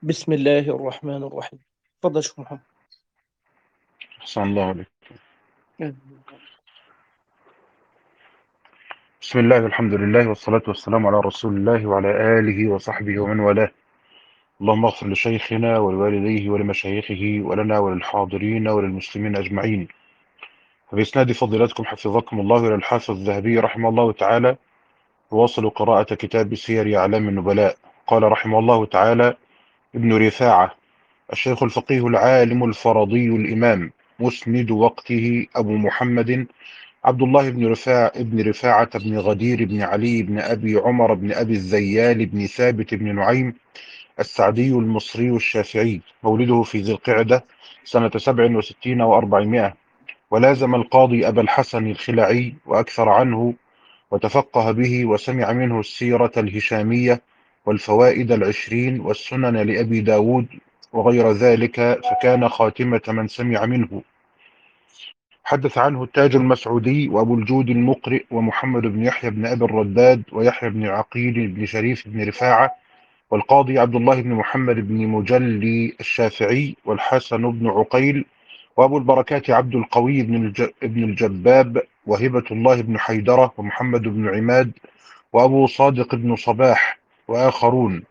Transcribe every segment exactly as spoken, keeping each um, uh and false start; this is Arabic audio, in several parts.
بسم الله الرحمن الرحيم. تفضل شيخ محمد. أحسن الله عليك. أهلا. بسم الله والحمد لله والصلاة والسلام على رسول الله وعلى آله وصحبه ومن والاه. اللهم اغفر لشيخنا ولوالديه ولمشايخه ولنا وللحاضرين وللمسلمين أجمعين. وبإسناد فضيلتكم حفظكم الله إلى الحافظ الذهبي رحمه الله تعالى، واصل قراءة كتاب سير أعلام النبلاء. قال رحمه الله تعالى: ابن رفاعة، الشيخ الفقيه العالم الفرضي الإمام، مسند وقته أبو محمد عبد الله بن رفاع ابن رفاعة بن غدير بن علي بن أبي عمر بن أبي الزيال بن ثابت بن نعيم السعدي المصري الشافعي، مولده في ذي القعدة سنة سبع وستين وأربعمائة، ولازم القاضي أبا الحسن الخلعي وأكثر عنه، وتفقه به وسمع منه السيرة الهشامية والفوائد العشرين والسنن لأبي داود وغير ذلك، فكان خاتمة من سمع منه. حدث عنه التاج المسعودي وأبو الجود المقرئ ومحمد بن يحيى بن أبي الرداد ويحيى بن عقيل بن شريف بن رفاعة، والقاضي عبد الله بن محمد بن مجلي الشافعي، والحسن بن عقيل، وأبو البركات عبد القوي بن الج... بن الجباب، وهبة الله بن حيدرة، ومحمد بن عماد، وأبو صادق بن صباح، وآخرون.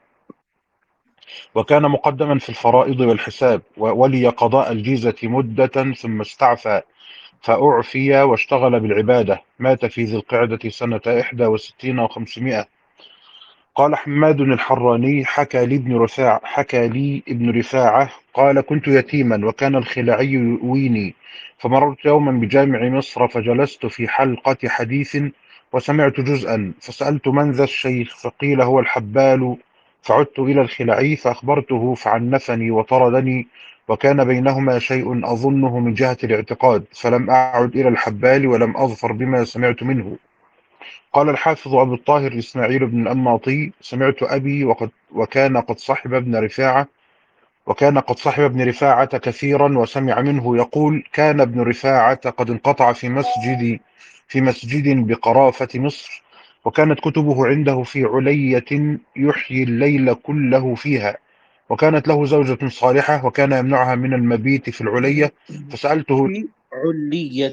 وكان مقدما في الفرائض والحساب، وولي قضاء الجيزة مدة ثم استعفى فأعفي واشتغل بالعبادة. مات في ذي القعدة سنة إحدى وستين وخمسمائة. قال حماد الحراني: حكى لي ابن رفاع حكى لي ابن رفاعة قال: كنت يتيما وكان الخلاعي يؤويني، فمررت يوما بجامع مصر فجلست في حلقة حديث وسمعت جزءا، فسألت: من ذا الشيخ؟ فقيل: هو الحبال. فعدت إلى الخلاعي فأخبرته فعنفني وطردني، وكان بينهما شيء أظنه من جهة الاعتقاد، فلم أعد إلى الحبال ولم أظفر بما سمعت منه. قال الحافظ أبو الطاهر إسماعيل بن الأنماطي: سمعت أبي وقد وكان قد صحب ابن رفاعة وكان قد صحب ابن رفاعة كثيرا، وسمع منه يقول: كان ابن رفاعة قد انقطع في مسجد في مسجد بقرافة مصر، وكانت كتبه عنده في علية يحيي الليل كله فيها، وكانت له زوجة صالحة وكان يمنعها من المبيت في العلية. فسألته في علية.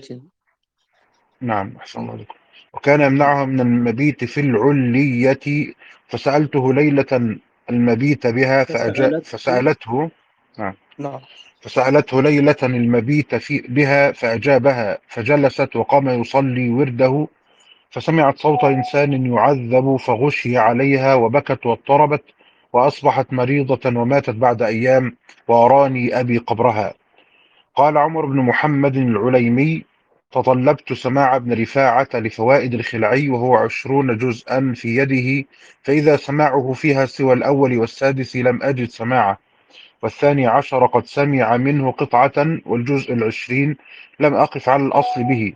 نعم، أحسن الله عليكم. وكان يمنعها من المبيت في العلية. فسألته ليلة المبيت بها فأجا فسألته. فسألته نعم نعم. فسألته ليلة المبيت في بها فأجابها، فجلست وقام يصلي ورده، فسمعت صوت إنسان يعذب فغشي عليها وبكت واضطربت، وأصبحت مريضة وماتت بعد أيام، وأراني أبي قبرها. قال عمر بن محمد العليمي: تطلبت سماع ابن رفاعة لفوائد الخلعي وهو عشرون جزءا في يده، فإذا سماعه فيها سوى الأول والسادس لم أجد سماعه، والثاني عشر قد سمع منه قطعة، والجزء العشرين لم أقف على الأصل به،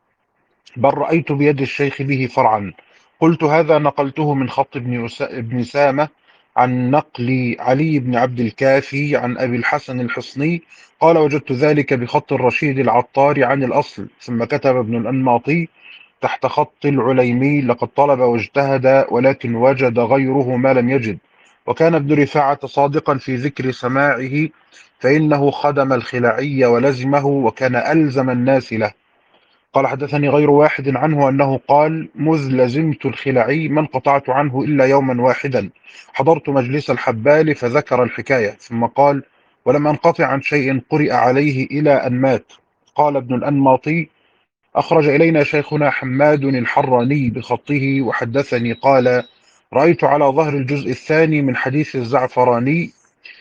بل رأيت بيد الشيخ به فرعا. قلت: هذا نقلته من خط ابن, أس... ابن سامة عن نقل علي بن عبد الكافي عن أبي الحسن الحصني. قال: وجدت ذلك بخط الرشيد العطار عن الأصل. ثم كتب ابن الأنماطي تحت خط العليمي: لقد طلب واجتهد ولكن وجد غيره ما لم يجد، وكان ابن رفاعة صادقا في ذكر سماعه، فإنه خدم الخلعي ولزمه وكان ألزم الناس له. قال: حدثني غير واحد عنه أنه قال: مذ لزمت الخلعي ما انقطعت عنه إلا يوما واحدا، حضرت مجلس الحبال فذكر الحكاية، ثم قال: ولم أنقطع عن شيء قرئ عليه إلى أن مات. قال ابن الأنماطي: أخرج إلينا شيخنا حماد الحراني بخطه وحدثني قال: رأيت على ظهر الجزء الثاني من حديث الزعفراني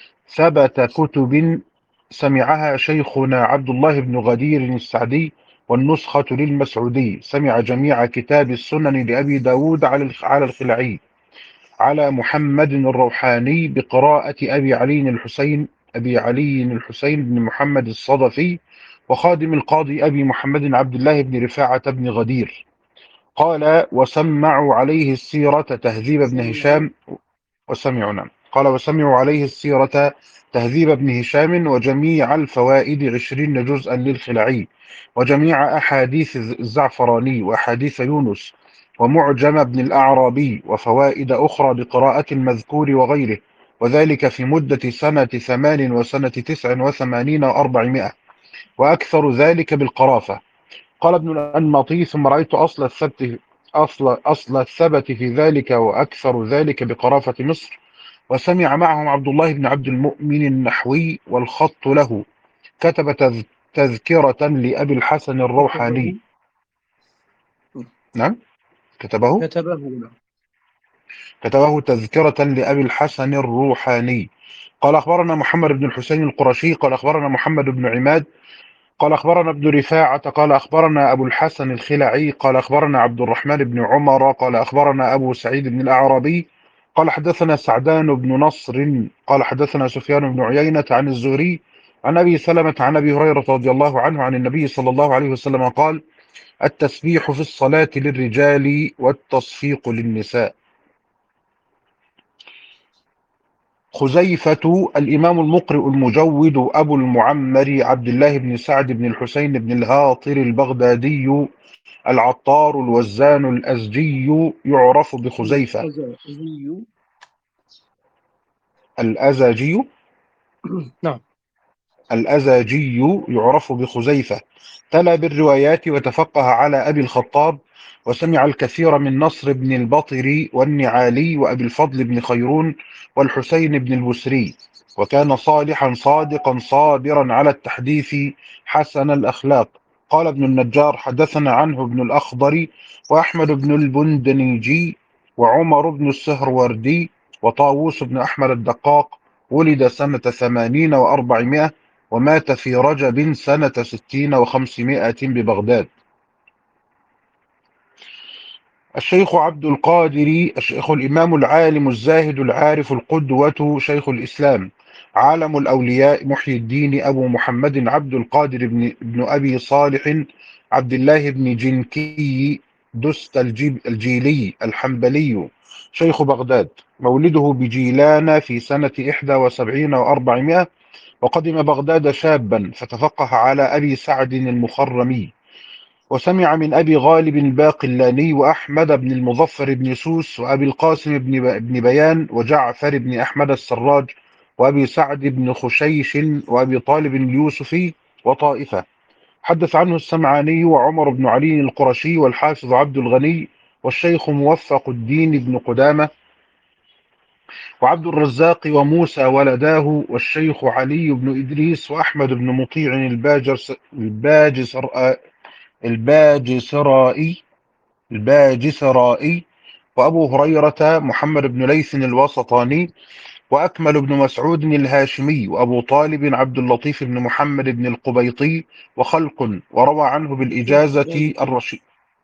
ثبت كتب سمعها شيخنا عبد الله بن غدير السعدي، والنسخة للمسعودي. سمع جميع كتاب السنن لأبي داود على على الخلعي على محمد الروحاني بقراءة أبي علي الحسين أبي علي الحسين بن محمد الصدفي، وخادم القاضي أبي محمد عبد الله بن رفاعة بن غدير. قال: وسمعوا عليه السيرة تهذيب ابن سمعوا. هشام وسمعوا نعم قال: وسمعوا عليه السيرة تهذيب ابن هشام وجميع الفوائد عشرين جزءا للخلعي، وجميع أحاديث الزعفراني وأحاديث يونس، ومعجم ابن الأعرابي، وفوائد أخرى لقراءة المذكور وغيره، وذلك في مدة سنة ثمان وسنة تسع وثمانين وأربعمائة، وأكثر ذلك بالقرافة. قال ابن الأنماطي: ثم رأيت أصل الثبت أصل أصل الثبت في ذلك وأكثر ذلك بقرافة مصر. وسمع معهم عبد الله بن عبد المؤمن النحوي والخط له. كتب تذ- تذكرة لأبي الحسن الروحاني. كتبه نعم، كتبه كتبه له. كتبه تذكرة لأبي الحسن الروحاني. قال أخبرنا محمد بن الحسين القرشي قال أخبرنا محمد بن عماد قال أخبرنا ابن رفاعة قال أخبرنا أبو الحسن الخلعي قال أخبرنا عبد الرحمن بن عمر قال أخبرنا أبو سعيد بن الأعرابي قال حدثنا سعدان بن نصر قال حدثنا سفيان بن عيينة عن الزهري عن أبي سلمة عن أبي هريرة رضي الله عنه عن النبي صلى الله عليه وسلم قال: التسبيح في الصلاة للرجال والتصفيق للنساء. خزيفة الإمام المقرئ المجود أبو المعمر عبد الله بن سعد بن الحسين بن الهاطر البغدادي العطار الوزان الأزجي يعرف بخزيفة. الأزهري. الأزاجي نعم. الأزاجي يعرف بخزيفة. تلا بالروايات وتفقه على أبي الخطاب، وسمع الكثير من نصر بن البطري والنعالي وأبي الفضل بن خيرون والحسين بن البسري، وكان صالحا صادقا صابرا على التحديث حسن الأخلاق. قال ابن النجار: حدثنا عنه ابن الأخضر وأحمد بن البندنيجي وعمر بن السهروردي وطاووس بن أحمد الدقاق. ولد سنة ثمانين وأربعمائة ومات في رجب سنة ستين وخمسمائة ببغداد. الشيخ عبد القادر الشيخ الإمام العالم الزاهد العارف القدوة شيخ الإسلام عالم الأولياء محي الدين أبو محمد عبد القادر بن, بن أبي صالح عبد الله بن جنكي دست الجيب الجيلي الحنبلي شيخ بغداد. مولده بجيلان في سنة إحدى وسبعين وأربعمائة، وقدم بغداد شابا فتفقه على أبي سعد المخرمي، وسمع من أبي غالب الباقلاني وأحمد بن المظفر بن سوس وأبي القاسم بن بن بيان وجعفر بن أحمد السراج وأبي سعد بن خشيش وأبي طالب اليوسفي وطائفة. حدث عنه السمعاني وعمر بن علي القرشي والحافظ عبد الغني والشيخ موفق الدين بن قدامة وعبد الرزاق وموسى ولداه والشيخ علي بن إدريس وأحمد بن مطيع الباجس الباجسر الباجسرائي الباجسرائي وأبو هريرة محمد بن ليث الوسطاني وأكمل بن مسعود الهاشمي وأبو طالب عبد اللطيف بن محمد بن القبيطي وخلق، وروى عنه بالإجازة الرشيد.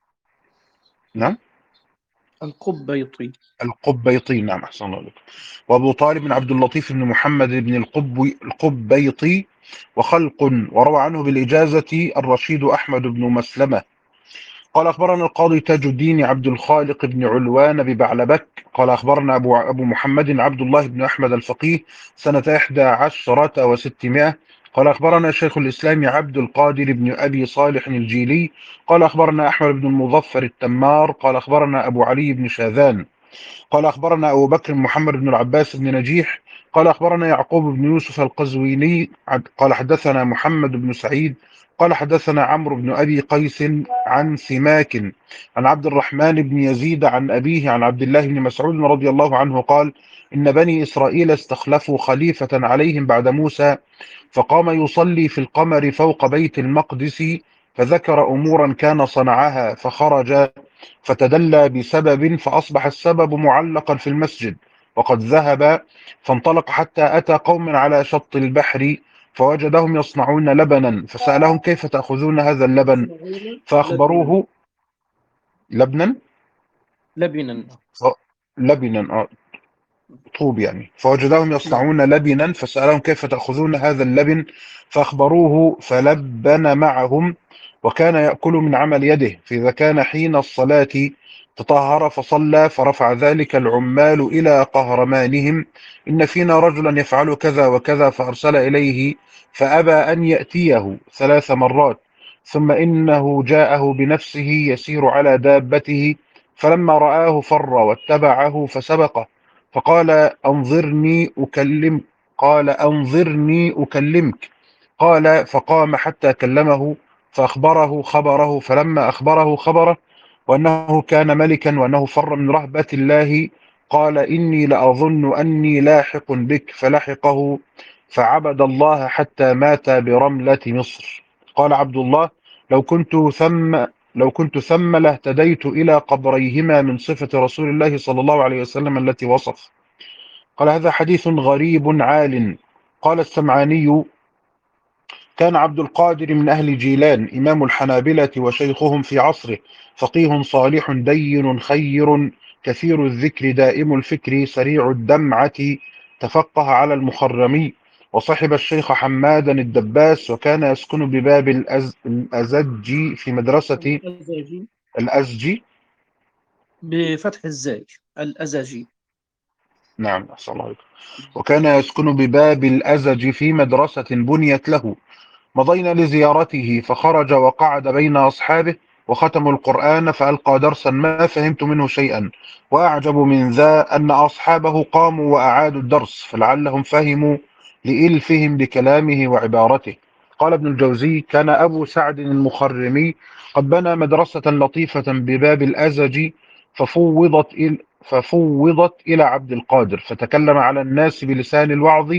نعم، القبيطي. القبيطي. نعم، أحسن الله عليك. وأبو طالب بن عبد اللطيف بن محمد بن القب القبيطي وخلق، وروى عنه بالإجازة الرشيد أحمد بن مسلمة. قال أخبرنا القاضي تاج الدين عبد الخالق بن علوان ببعلبك قال أخبرنا أبو, أبو محمد عبد الله بن أحمد الفقيه سنة إحدى عشرة وستمائة. قال أخبرنا شيخ الإسلام عبد القادر بن أبي صالح الجيلي قال أخبرنا أحمد بن المظفر التمار قال أخبرنا أبو علي بن شاذان قال أخبرنا أبو بكر محمد بن العباس بن نجيح قال أخبرنا يعقوب بن يوسف القزويني قال حدثنا محمد بن سعيد قال حدثنا عمرو بن أبي قيس عن سماك عن عبد الرحمن بن يزيد عن أبيه عن عبد الله بن مسعود رضي الله عنه قال: إن بني إسرائيل استخلفوا خليفة عليهم بعد موسى، فقام يصلي في القمر فوق بيت المقدس، فذكر أمورا كان صنعها، فخرج فتدلى بسبب، فأصبح السبب معلقا في المسجد وقد ذهب، فانطلق حتى أتى قوم على شط البحر فوجدهم يصنعون لبنا، فسألهم: كيف تأخذون هذا اللبن؟ فأخبروه لبنا لبنا. لبنا آه، طوب يعني. فوجدهم نعم. يصنعون لبنا فسألهم: كيف تأخذون هذا اللبن؟ فأخبروه فلبن معهم، وكان يأكل من عمل يده، فإذا كان حين الصلاة تطهر فصلى، فرفع ذلك العمال إلى قهرمانهم: إن فينا رجلا يفعل كذا وكذا، فأرسل إليه فأبى أن يأتيه ثلاث مرات، ثم إنه جاءه بنفسه يسير على دابته، فلما رآه فر واتبعه فسبقه، فقال أنظرني أكلم قال أنظرني أكلمك. قال فقام حتى كلمه فأخبره خبره، فلما أخبره خبره وأنه كان ملكا وأنه فر من رهبة الله قال إني لأظن أني لاحق بك، فلحقه فعبد الله حتى مات برملة مصر. قال عبد الله لو كنت ثم لو كنت ثم لاهتديت إلى قبريهما من صفة رسول الله صلى الله عليه وسلم التي وصف. قال هذا حديث غريب عال. قال السمعاني كان عبد القادر من أهل جيلان إمام الحنابلة وشيخهم في عصره، فقيه صالح دين خير كثير الذكر دائم الفكر سريع الدمعة، تفقه على المخرمي، وصحب الشيخ حمادا الدباس، وكان يسكن بباب الأز... الأزجي في مدرسة الأزاجي الأزجي. بفتح الزاي، الأزاجي. نعم أحسن الله عليكم. وكان يسكن بباب الأزج في مدرسة بنيت له. مضينا لزيارته فخرج وقعد بين أصحابه وختموا القرآن فألقى درسا ما فهمت منه شيئا، وأعجب من ذا أن أصحابه قاموا وأعادوا الدرس فلعلهم فهموا لإلفهم بكلامه وعبارته. قال ابن الجوزي كان أبو سعد المخرمي قد بنى مدرسة لطيفة بباب الأزج ففوضت إلى ففوضت إلى عبد القادر، فتكلم على الناس بلسان الوعظ،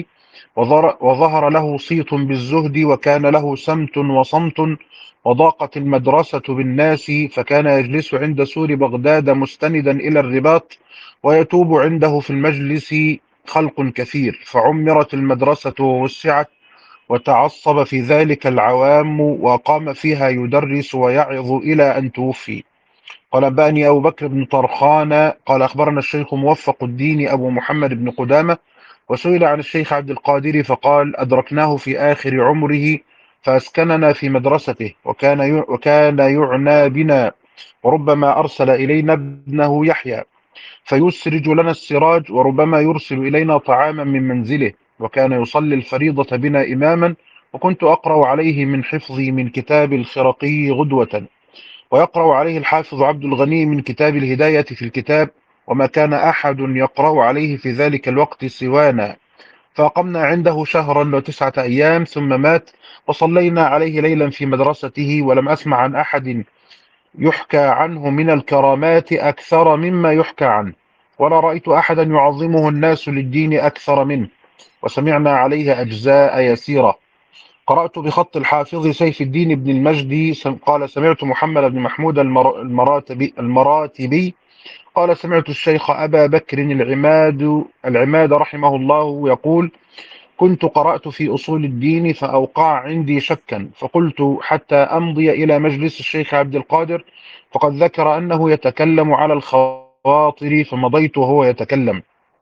وظهر له صيت بالزهد، وكان له سمت وصمت، وضاقت المدرسة بالناس، فكان يجلس عند سور بغداد مستندا إلى الرباط، ويتوب عنده في المجلس خلق كثير، فعمرت المدرسة ووسعت، وتعصب في ذلك العوام، وقام فيها يدرس ويعظ إلى أن توفي. قال أنبأني أبو بكر بن طرخان قال أخبرنا الشيخ موفق الدين أبو محمد بن قدامة، وسئل عن الشيخ عبد القادر فقال أدركناه في آخر عمره فأسكننا في مدرسته، وكان وكان يعنى بنا، وربما أرسل إلينا ابنه يحيى فيسرج لنا السراج، وربما يرسل إلينا طعاما من منزله، وكان يصلي الفريضة بنا إماما، وكنت أقرأ عليه من حفظي من كتاب الخرقي غدوة، ويقرأ عليه الحافظ عبد الغني من كتاب الهداية في الكتاب، وما كان أحد يقرأ عليه في ذلك الوقت سوانا، فأقمنا عنده شهرا وتسعة أيام ثم مات، وصلينا عليه ليلا في مدرسته، ولم أسمع عن أحد يحكى عنه من الكرامات أكثر مما يحكى عنه، ولا رأيت أحدا يعظمه الناس للدين أكثر منه، وسمعنا عليه أجزاء يسيرة. قرأت بخط الحافظ سيف الدين بن المجدي قال سمعت محمد بن محمود المر- المراتبي, المراتبي قال سمعت الشيخ أبا بكر العماد العماد رحمه الله يقول كنت قرأت في أصول الدين فأوقع عندي شكا، فقلت حتى أمضي إلى مجلس الشيخ عبد القادر، فقد ذكر أنه يتكلم على الخواطر، فمضيت وهو يتكلم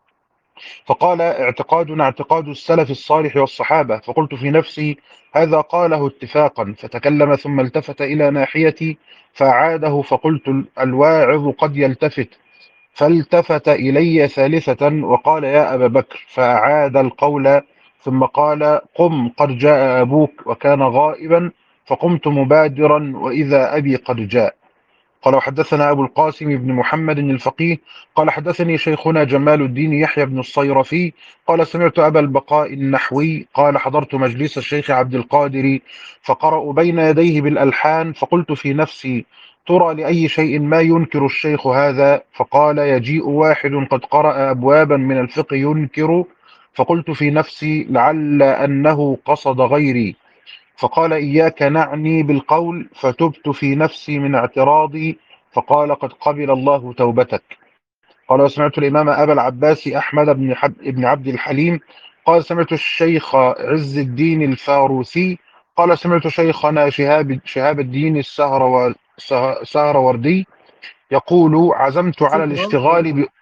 فقال اعتقادنا اعتقاد السلف الصالح والصحابة، فقلت في نفسي هذا قاله اتفاقا، فتكلم ثم التفت إلى ناحيتي فأعاده، فقلت الواعظ قد يلتفت، فالتفت إلي ثالثة وقال يا أبا بكر، فأعاد القول ثم قال قم قد جاء أبوك، وكان غائبا، فقمت مبادرا وإذا أبي قد جاء. قال وحدثنا أبو القاسم بن محمد الفقيه قال حدثني شيخنا جمال الدين يحيى بن الصيرفي قال سمعت أبا البقاء النحوي قال حضرت مجلس الشيخ عبد القادر فقرأوا بين يديه بالألحان، فقلت في نفسي ترى لأي شيء ما ينكر الشيخ هذا، فقال يجيء واحد قد قرأ أبوابا من الفقه ينكر، فقلت في نفسي لعل أنه قصد غيري، فقال إياك نعني بالقول، فتبت في نفسي من اعتراضي، فقال قد قبل الله توبتك. قال وسمعت الإمام أبا العباس أحمد بن, حب بن عبد الحليم قال سمعت الشيخ عز الدين الفاروسي قال سمعت شيخنا شهاب, شهاب الدين السهر السهروردي يقول عزمت على سهرة الاشتغال ب...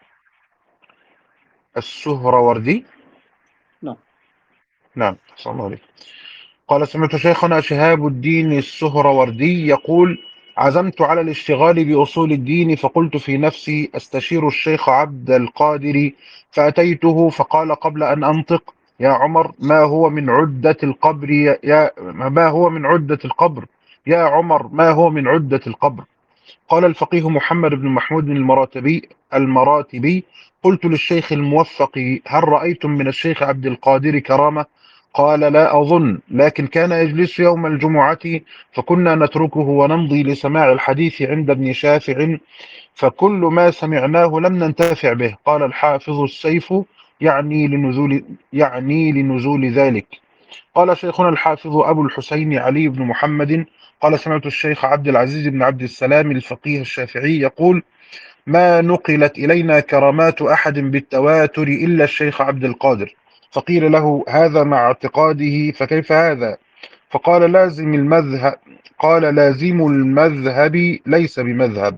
السهروردي. نعم. نعم صلى الله عليه. قال سمعت شيخنا شهاب الدين السهروردي يقول عزمت على الاشتغال بأصول الدين، فقلت في نفسي أستشير الشيخ عبد القادر، فأتيته فقال قبل أن أنطق يا عمر ما هو من عدة القبر يا ما هو من عدة القبر يا عمر ما هو من عدة القبر. قال الفقيه محمد بن محمود المراتبي المراتبي قلت للشيخ الموفق: هل رأيتم من الشيخ عبد القادر كرامة؟ قال: لا أظن، لكن كان يجلس يوم الجمعة فكنا نتركه ونمضي لسماع الحديث عند ابن شافع، فكل ما سمعناه لم ننتفع به. قال الحافظ: السيف يعني لنزول يعني لنزول ذلك. قال شيخنا الحافظ أبو الحسين علي بن محمد: قال سمعت الشيخ عبد العزيز بن عبد السلام الفقيه الشافعي يقول: ما نقلت إلينا كرامات أحد بالتواتر إلا الشيخ عبد القادر. فقيل له: هذا مع اعتقاده، فكيف هذا؟ فقال: لازم المذهب قال: لازم المذهب ليس بمذهب.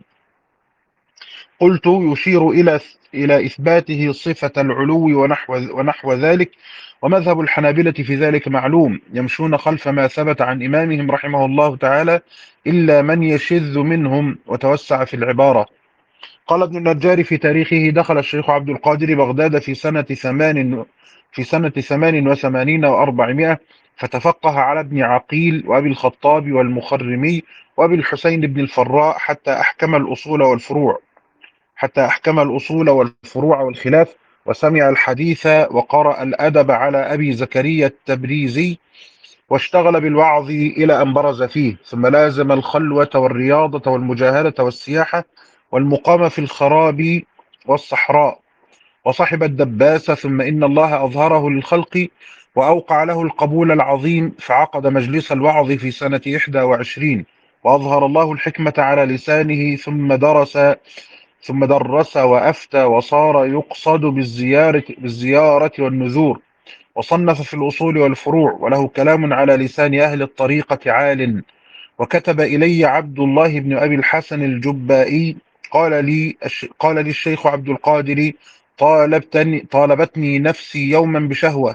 قلت: يشير إلى إلى إثباته صفة العلو ونحو ونحو ذلك، ومذهب الحنابلة في ذلك معلوم، يمشون خلف ما ثبت عن إمامهم رحمه الله تعالى إلا من يشذ منهم، وتوسع في العبارة. قال ابن النجار في تاريخه: دخل الشيخ عبد القادر بغداد في سنة ثمان في سنة ثمان وثمانين وأربعمائة، فتفقه على ابن عقيل وأبي الخطاب والمخرمي وأبي الحسين بن الفراء حتى أحكم الأصول والفروع حتى أحكم الأصول والفروع والخلاف، وسمع الحديث وقرأ الأدب على أبي زكريا التبريزي، واشتغل بالوعظ إلى أن برز فيه، ثم لازم الخلوة والرياضة والمجاهدة والسياحة والمقام في الخراب والصحراء، وصحب الدباس، ثم إن الله أظهره للخلق وأوقع له القبول العظيم، فعقد مجلس الوعظ في سنة إحدى وعشرين، وأظهر الله الحكمة على لسانه، ثم درس ثم درس وأفتى، وصار يقصد بالزيارة, بالزيارة والنذور، وصنف في الأصول والفروع، وله كلام على لسان أهل الطريقة عال. وكتب إلي عبد الله بن أبي الحسن الجبائي: قال لي قال لي الشيخ عبد القادر: طالبتني طالبتني نفسي يوما بشهوة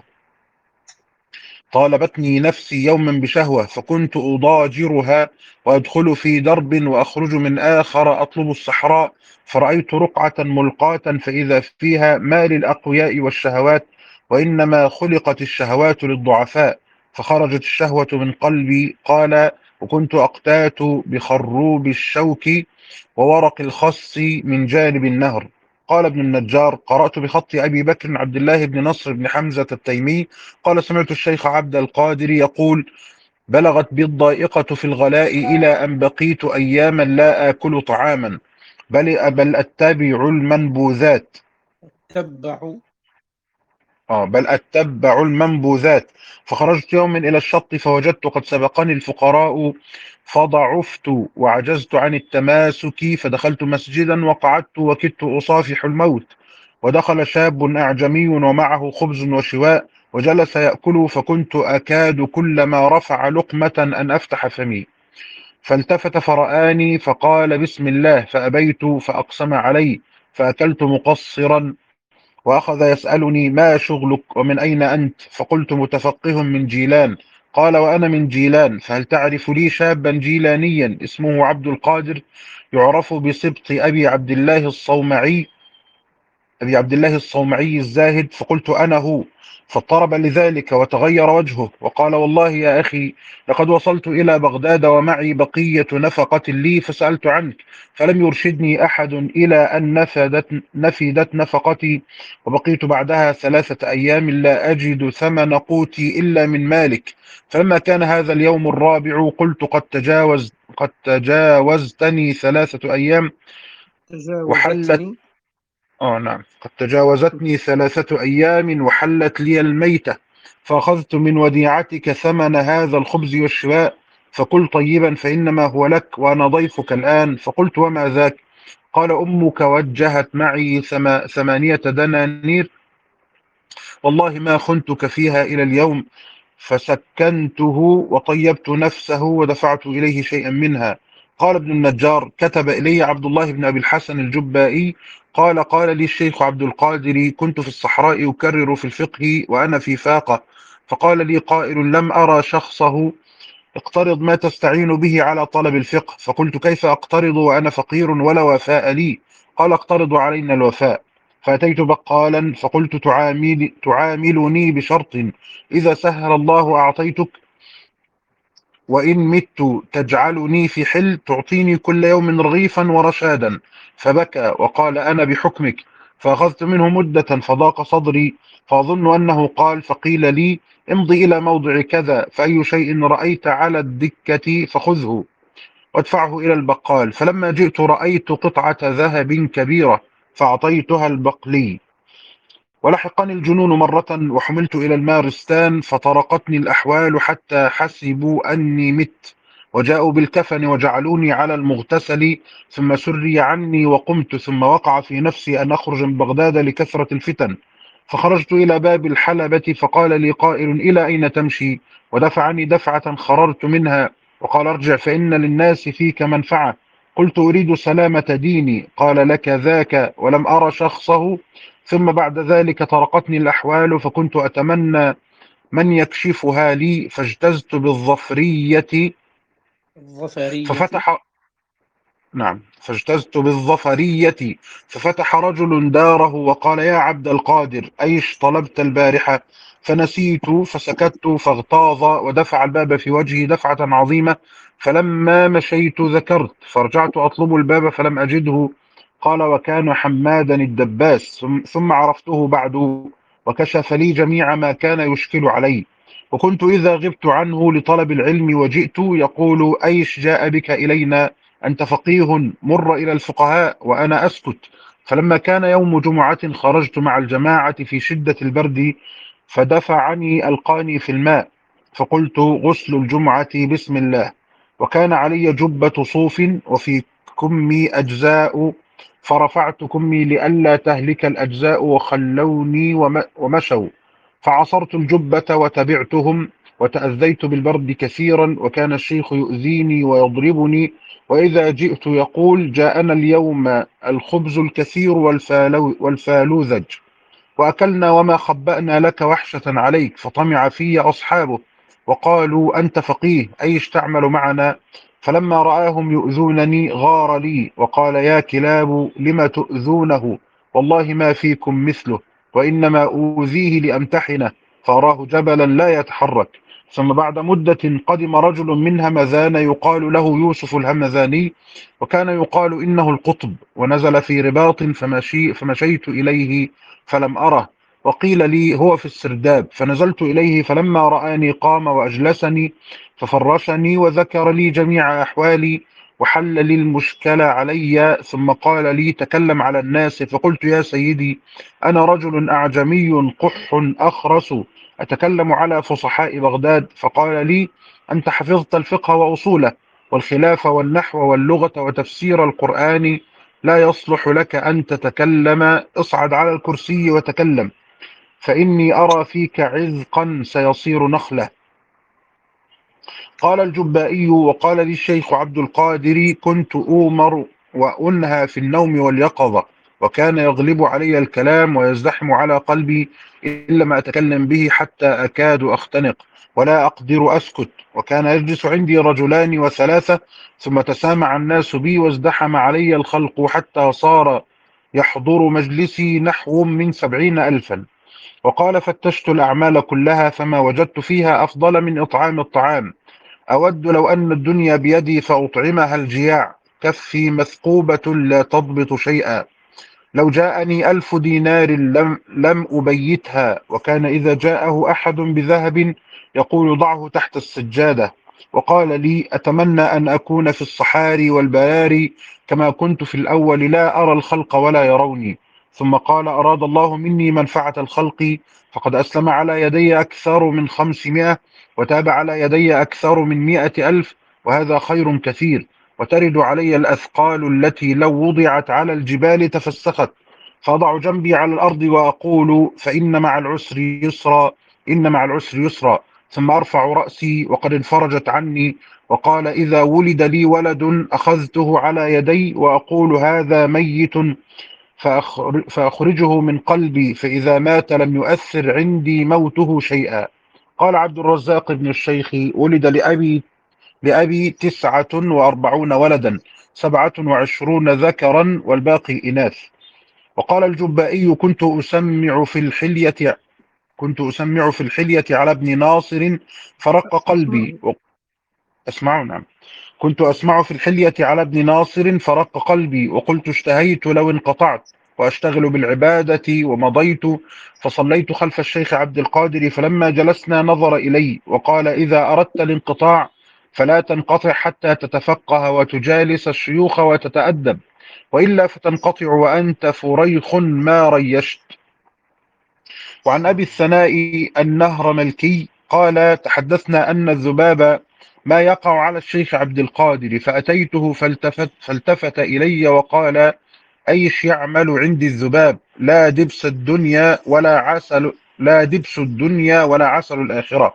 طالبتني نفسي يوما بشهوة فكنت أضاجرها، وأدخل في درب وأخرج من آخر أطلب الصحراء، فرأيت رقعة ملقاة فإذا فيها ما للأقوياء والشهوات، وإنما خلقت الشهوات للضعفاء، فخرجت الشهوة من قلبي. قال: وكنت أقتات بخروب الشوك وورق الخص من جانب النهر. قال ابن النجار: قرأت بخط أبي بكر عبد الله بن نصر بن حمزة التيمي. قال: سمعت الشيخ عبد القادر يقول: بلغت بي الضائقة في الغلاء إلى أن بقيت أياما لا آكل طعاما، بل, بل أتبع المنبوذات تبع آه بل أتبع المنبوذات. فخرجت يوما إلى الشط فوجدت قد سبقني الفقراء، فضعفت وعجزت عن التماسك، فدخلت مسجدا وقعدت وكدت أصافح الموت، ودخل شاب أعجمي ومعه خبز وشواء، وجلس يأكل، فكنت أكاد كلما رفع لقمة أن أفتح فمي، فالتفت فرآني فقال: بسم الله، فأبيت، فأقسم علي، فأكلت مقصرا، وأخذ يسألني: ما شغلك ومن أين أنت؟ فقلت: متفقه من جيلان. قال: وأنا من جيلان، فهل تعرف لي شابا جيلانيا اسمه عبد القادر، يعرف بسبط أبي عبد الله الصومعي أبي عبد الله الصومعي الزاهد؟ فقلت: أنا هو. فاضطرب لذلك وتغير وجهه، وقال: والله يا أخي، لقد وصلت إلى بغداد ومعي بقية نفقة لي، فسألت عنك فلم يرشدني أحد إلى أن نفدت, نفدت نفقتي، وبقيت بعدها ثلاثة أيام لا أجد ثمن قوتي إلا من مالك. فلما كان هذا اليوم الرابع قلت: قد تجاوز قد تجاوزتني ثلاثة أيام وحلت تجاوزتني. آه نعم قد تجاوزتني ثلاثة أيام وحلت لي الميتة، فأخذت من وديعتك ثمن هذا الخبز والشواء، فقل طيبا فإنما هو لك، وأنا ضيفك الآن. فقلت: وما ذاك؟ قال: أمك وجهت معي ثم ثمانية دنانير، والله ما خنتك فيها إلى اليوم، فسكنته وطيبت نفسه ودفعت إليه شيئا منها. قال ابن النجار: كتب إلي عبد الله بن أبي الحسن الجبائي قال: قال لي الشيخ عبد القادر: كنت في الصحراء أكرر في الفقه وأنا في فاقة، فقال لي قائل: لم أرى شخصه، اقترض ما تستعين به على طلب الفقه. فقلت: كيف أقترض وأنا فقير ولا وفاء لي؟ قال: اقترض علينا الوفاء. فأتيت بقالا فقلت: تعامل تعاملني بشرط، إذا سهل الله أعطيتك. وإن مت تجعلني في حل تعطيني كل يوم رغيفا ورشادا. فبكى وقال أنا بحكمك. فأخذت منه مدة فضاق صدري، فأظن أنه قال، فقيل لي امضي إلى موضع كذا، فأي شيء رأيت على الدكة فخذه وادفعه إلى البقال. فلما جئت رأيت قطعة ذهب كبيرة فأعطيتها البقلي. ولحقني الجنون مرة وحملت إلى المارستان، فطرقتني الأحوال حتى حسبوا أني مت، وجاءوا بالكفن وجعلوني على المغتسل، ثم سري عني وقمت. ثم وقع في نفسي أن أخرج من بغداد لكثرة الفتن، فخرجت إلى باب الحلبة، فقال لي قائل إلى أين تمشي؟ ودفعني دفعة خررت منها، وقال ارجع فإن للناس فيك منفعة. قلت أريد سلامة ديني. قال لك ذاك، ولم أرى شخصه. ثم بعد ذلك طرقتني الأحوال، فكنت أتمنى من يكشفها لي، فاجتزت بالظفرية الظفرية. ففتح نعم فاجتزت بالظفرية ففتح رجل داره وقال يا عبد القادر أيش طلبت البارحة؟ فنسيت فسكت، فاغتاظ ودفع الباب في وجهي دفعة عظيمة. فلما مشيت ذكرت، فرجعت أطلب الباب فلم أجده. قال وكان حمادا الدباس. ثم ثم عرفته بعد، وكشف لي جميع ما كان يشكل علي. وكنت إذا غبت عنه لطلب العلم وجئت يقول أيش جاء بك إلينا؟ أنت فقيه مر إلى الفقهاء وأنا أسكت. فلما كان يوم جمعة خرجت مع الجماعة في شدة البرد، فدفعني ألقاني في الماء، فقلت غسل الجمعة بسم الله. وكان علي جبة صوف وفي كمي أجزاء، فرفعت كمي لئلا تهلك الأجزاء، وخلوني وم- ومشوا. فعصرت الجبة وتبعتهم، وتأذيت بالبرد كثيرا، وكان الشيخ يؤذيني ويضربني. وإذا جئت يقول جاءنا اليوم الخبز الكثير والفالو والفالوذج، وأكلنا وما خبأنا لك وحشة عليك. فطمع في أصحابه وقالوا أنت فقيه أيش تعمل معنا؟ فلما رآهم يؤذونني غار لي وقال يا كلاب لم تؤذونه؟ والله ما فيكم مثله، وإنما أوذيه لأمتحنه. فأراه جبلا لا يتحرك. ثم بعد مدة قدم رجل من همذان يقال له يوسف الهمذاني، وكان يقال إنه القطب، ونزل في رباط، فمشي فمشيت إليه فلم أره. وقيل لي هو في السرداب، فنزلت إليه، فلما رآني قام وأجلسني، ففرشني وذكر لي جميع أحوالي، وحل لي المشكل علي. ثم قال لي تكلم على الناس. فقلت يا سيدي أنا رجل أعجمي قح أخرس أتكلم على فصحاء بغداد. فقال لي أنت حفظت الفقه وأصوله والخلاف والنحو واللغة وتفسير القرآن، لا يصلح لك أن تتكلم. اصعد على الكرسي وتكلم، فإني أرى فيك عذقا سيصير نخلة. قال الجبائي وقال لي الشيخ عبد القادر كنت أؤمر وأنهى في النوم واليقظة، وكان يغلب علي الكلام ويزدحم على قلبي إلا ما أتكلم به حتى أكاد أختنق ولا أقدر أسكت. وكان يجلس عندي رجلان وثلاثة، ثم تسامع الناس بي وازدحم علي الخلق حتى صار يحضر مجلسي نحو من سبعين ألفا. وقال فتشت الأعمال كلها فما وجدت فيها أفضل من إطعام الطعام. أود لو أن الدنيا بيدي فأطعمها الجياع، كفي مثقوبة لا تضبط شيئا. لو جاءني ألف دينار لم, لم أبيتها. وكان إذا جاءه أحد بذهب يقول ضعه تحت السجادة. وقال لي أتمنى أن أكون في الصحاري والبياري كما كنت في الأول، لا أرى الخلق ولا يروني. ثم قال أراد الله مني منفعة الخلق، فقد أسلم على يدي أكثر من خمسمائة، وتاب على يدي أكثر من مائة ألف، وهذا خير كثير. وترد علي الأثقال التي لو وضعت على الجبال تفسخت. فأضع جنبي على الأرض وأقول فإن مع العسر يسرا، إن مع العسر يسرا. ثم أرفع رأسي وقد انفرجت عني. وقال إذا ولد لي ولد أخذته على يدي وأقول هذا ميت، فأخرجه من قلبي، فإذا مات لم يؤثر عندي موته شيئا. قال عبد الرزاق بن الشيخ ولد لأبي لأبي تسعة وأربعون ولدا، سبعة وعشرون ذكرا والباقي إناث. وقال الجبائي كنت أسمع في الحلية كنت أسمع في الحلية على ابن ناصر فرق اسمع قلبي و... أسمع نعم. كنت أسمع في الحلية على ابن ناصر فرق قلبي، وقلت اشتهيت لو انقطعت وأشتغل بالعبادة، ومضيت فصليت خلف الشيخ عبد القادر، فلما جلسنا نظر إلي وقال: إذا أردت الانقطاع فلا تنقطع حتى تتفقه وتجالس الشيوخ وتتأدب، وإلا فتنقطع وأنت فريخ ما ريشت. وعن أبي الثناء النهر ملكي قال: تحدثنا أن الذباب ما يقع على الشيخ عبد القادر، فأتيته فالتفت, فالتفت إلي وقال: أيش يعمل عندي الذباب؟ لا دبس الدنيا ولا عسل لا دبس الدنيا ولا عسل الآخرة.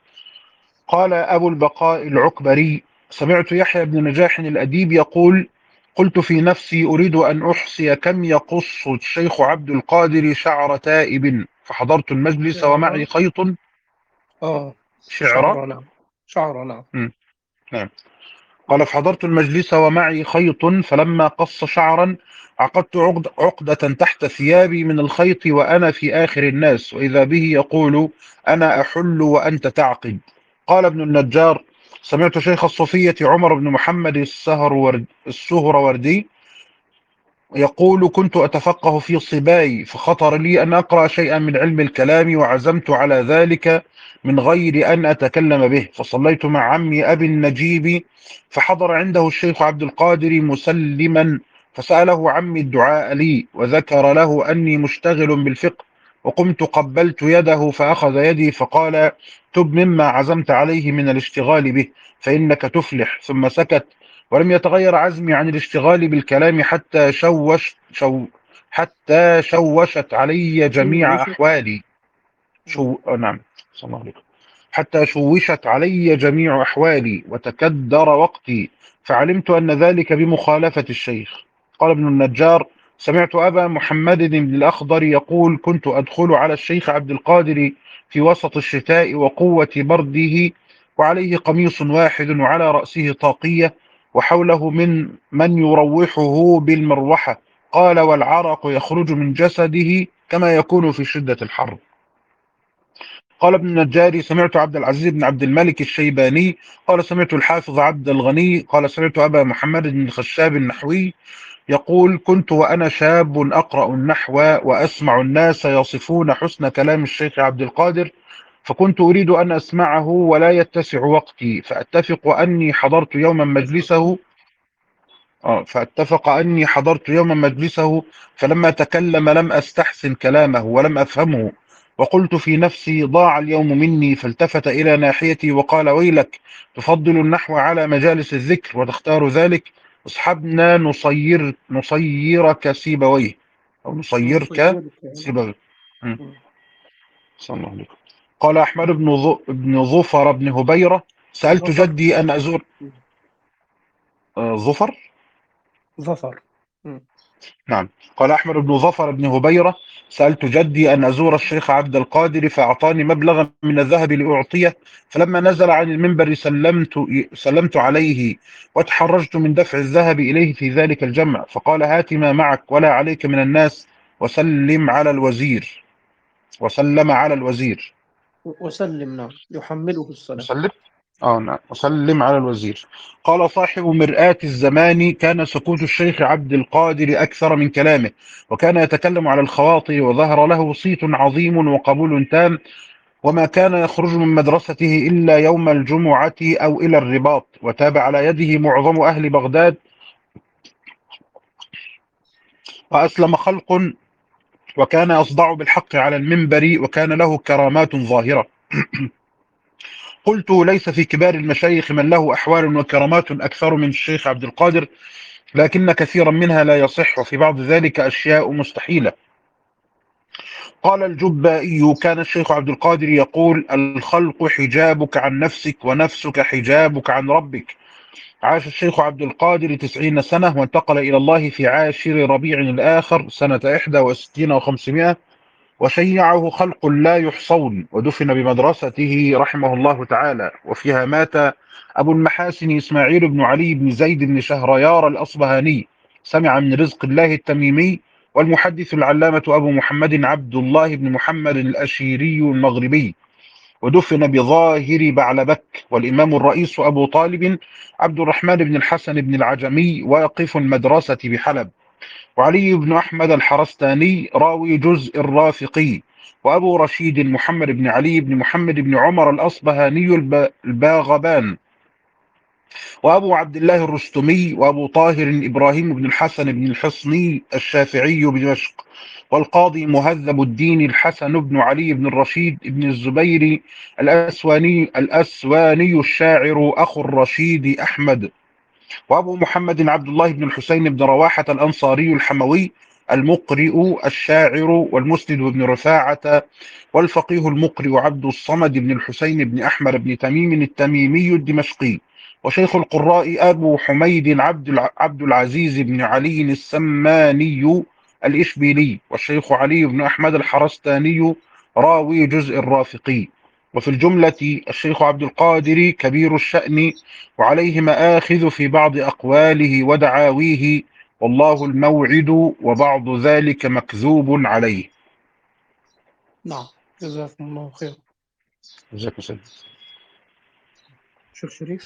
قال أبو البقاء العكبري: سمعت يحيى بن نجاح الأديب يقول: قلت في نفسي أريد أن أحصي كم يقص الشيخ عبد القادر شعر تائب، فحضرت المجلس ومعي شعرا. خيط. اه. شعرة. شعرا نعم. شعرا نعم. مم. نعم. مم. قال: فحضرت المجلس ومعي خيط، فلما قص شعرا عقدت عقد عقدة تحت ثيابي من الخيط وأنا في آخر الناس، وإذا به يقول: أنا أحل وأنت تعقد. قال ابن النجار: سمعت شيخ الصوفية عمر بن محمد السهر السهروردي يقول: كنت أتفقه في صباي، فخطر لي أن أقرأ شيئا من علم الكلام، وعزمت على ذلك من غير أن أتكلم به، فصليت مع عمي أبي النجيب، فحضر عنده الشيخ عبد القادر مسلما، فسأله عمي الدعاء لي، وذكر له أني مشتغل بالفقه، وقمت قبلت يده فأخذ يدي فقال: تب مما عزمت عليه من الاشتغال به، فإنك تفلح. ثم سكت، ولم يتغير عزمي عن الاشتغال بالكلام حتى شوش شو حتى شوشت علي جميع شوشت. أحوالي. مم. شو آه، نعم. صلى الله عليه وسلم. حتى شوشت علي جميع أحوالي وتكدر وقتي، فعلمت أن ذلك بمخالفة الشيخ. قال ابن النجار: سمعت أبا محمد بن الأخضر يقول: كنت أدخل على الشيخ عبد القادر في وسط الشتاء وقوة برده، وعليه قميص واحد وعلى رأسه طاقية، وحوله من من يروحه بالمروحة. قال: والعرق يخرج من جسده كما يكون في شدة الحر. قال ابن النجاري: سمعت عبد العزيز بن عبد الملك الشيباني قال: سمعت الحافظ عبد الغني قال: سمعت أبا محمد بن الخشاب النحوي يقول: كنت وأنا شاب أقرأ النحو وأسمع الناس يصفون حسن كلام الشيخ عبد القادر، فكنت أريد أن أسمعه ولا يتسع وقتي، فأتفق أني حضرت يوما مجلسه آه، فاتفق أني حضرت يوما مجلسه، فلما تكلم لم أستحسن كلامه ولم أفهمه، وقلت في نفسي: ضاع اليوم مني. فالتفت إلى ناحيتي وقال: ويلك، تفضل النحو على مجالس الذكر وتختار ذلك؟ اصحبنا نصير نصيرك سيبويه، أو نصيرك نصيرك يعني. سيبويه. م. مم. صلى الله عليه وسلم. قال أحمد بن ظ- بن ظفر بن هبيرة: سألت ظفر. جدي أن أزور. مم. آه، ظفر. ظفر. مم. نعم. قال أحمد بن ظفر بن هبيرة: سألت جدي أن أزور الشيخ عبد القادر، فأعطاني مبلغا من الذهب لأعطيه، فلما نزل عن المنبر سلمت سلمت عليه، وتحرجت من دفع الذهب إليه في ذلك الجمع، فقال: هات ما معك ولا عليك من الناس، وسلم على الوزير وسلم على الوزير وسلم نعم، يحمله السلام. وسلم اه نعم وسلم على الوزير. قال صاحب مرآة الزمان: كان سكوت الشيخ عبد القادر أكثر من كلامه، وكان يتكلم على الخواطر، وظهر له صيت عظيم وقبول تام، وما كان يخرج من مدرسته إلا يوم الجمعة أو إلى الرباط، وتاب على يده معظم أهل بغداد، وأسلم خلق، وكان يصدع بالحق على المنبر، وكان له كرامات ظاهرة. قلت: ليس في كبار المشايخ من له أحوال وكرامات أكثر من الشيخ عبد القادر، لكن كثيرا منها لا يصح، وفي بعض ذلك أشياء مستحيلة. قال الجبائي: كان الشيخ عبد القادر يقول: الخلق حجابك عن نفسك، ونفسك حجابك عن ربك. عاش الشيخ عبد القادر تسعين سنة، وانتقل إلى الله في عاشر ربيع الآخر سنة إحدى وستين وخمسمائة، وشيعه خلق لا يحصون، ودفن بمدرسته رحمه الله تعالى، وفيها مات أبو المحاسن إسماعيل بن علي بن زيد بن شهريار الأصبهاني، سمع من رزق الله التميمي، والمحدث العلامة أبو محمد عبد الله بن محمد الأشيري المغربي، ودفن بظاهر بعلبك. والإمام الرئيس أبو طالب عبد الرحمن بن الحسن بن العجمي واقف المدرسة بحلب. وعلي بن أحمد الحرستاني راوي جزء الرافقي. وأبو رشيد محمد بن علي بن محمد بن عمر الأصبهاني الب- الباغبان. وأبو عبد الله الرستمي. وأبو طاهر إبراهيم بن الحسن بن الحصني الشافعي بدمشق. والقاضي مهذب الدين الحسن بن علي بن الرشيد بن الزبير الأسواني الأسواني الشاعر أخو الرشيد أحمد. وأبو محمد عبد الله بن الحسين بن رواحة الأنصاري الحموي المقرئ الشاعر والمسند بن رفاعة. والفقيه المقرئ عبد الصمد بن الحسين بن أحمد بن تميم التميمي الدمشقي. وشيخ القراء أبو حميد عبد الع- عبد العزيز بن علي السماني الإشبيلي. والشيخ علي بن أحمد الحرستاني راوي جزء الرافقي. وفي الجملة الشيخ عبد القادر كبير الشأن، وعليه مآخذ في بعض أقواله ودعاويه، والله الموعد وبعض ذلك مكذوب عليه. نعم، جزاكم الله خير. جزاك الله. شيخ شريف.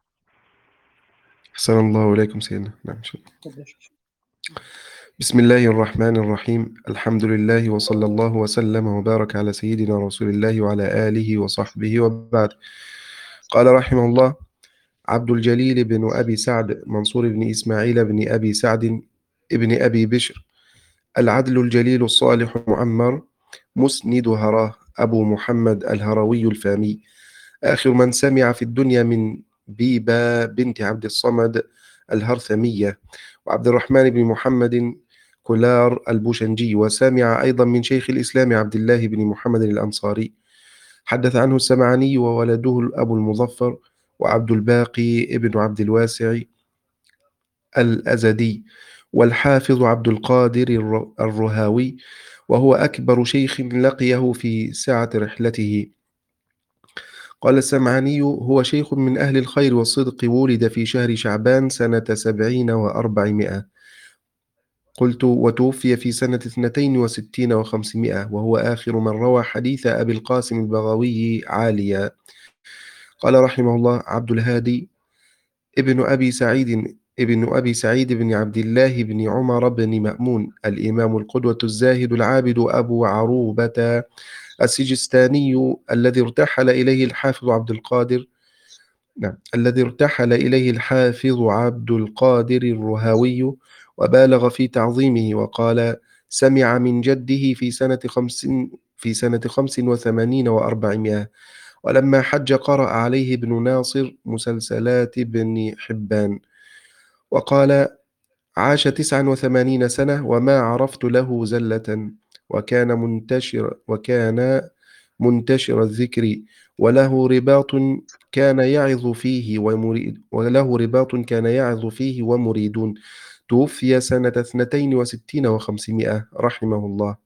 أحسن الله إليكم سيدنا. نعم. تفضل يا شيخ. بسم الله الرحمن الرحيم. الحمد لله وصلى الله وسلم وبارك على سيدنا رسول الله وعلى آله وصحبه وبعد. قال رحمه الله: عبد الجليل بن أبي سعد منصور بن إسماعيل بن أبي سعد ابن أبي بشر العدل الجليل الصالح معمر مسند هراه أبو محمد الهروي الفامي آخر من سمع في الدنيا من بيبة بنت عبد الصمد الهرثمية وعبد الرحمن بن محمد كلار البوشنجي. وسمع أيضا من شيخ الإسلام عبد الله بن محمد الأنصاري. حدث عنه السمعاني وولده أبو المظفر وعبد الباقي ابن عبد الواسع الأزدي والحافظ عبد القادر الر- الرهاوي، وهو أكبر شيخ لقيه في سعة رحلته. قال السمعاني: هو شيخ من أهل الخير والصدق، ولد في شهر شعبان سنة سبعين وأربعمائة. قلت: وتوفي في سنة اثنتين وستين وخمسمائة، وهو آخر من روى حديث أبي القاسم البغوي عاليا. قال رحمه الله: عبد الهادي ابن أبي سعيد ابن أبي سعيد بن عبد الله بن عمر بن مأمون الإمام القدوة الزاهد العابد أبو عروبة السجستاني الذي ارتحل إليه الحافظ عبد القادر نعم الذي ارتحل إليه الحافظ عبد القادر الرهاوي وبالغ في تعظيمه، وقال: سمع من جده في سنة خمس في سنة خمس وثمانين وأربعمائة، ولما حج قرأ عليه ابن ناصر مسلسلات ابن حبان. وقال: عاش تسعا وثمانين سنة وما عرفت له زلة، وكان منتشر وكان منتشر الذكر، وله رباط كان يعظ فيه ومريد وله رباط كان يعظ فيه ومريدون. توفي سنة اثنتين وستين وخمسمائة رحمه الله.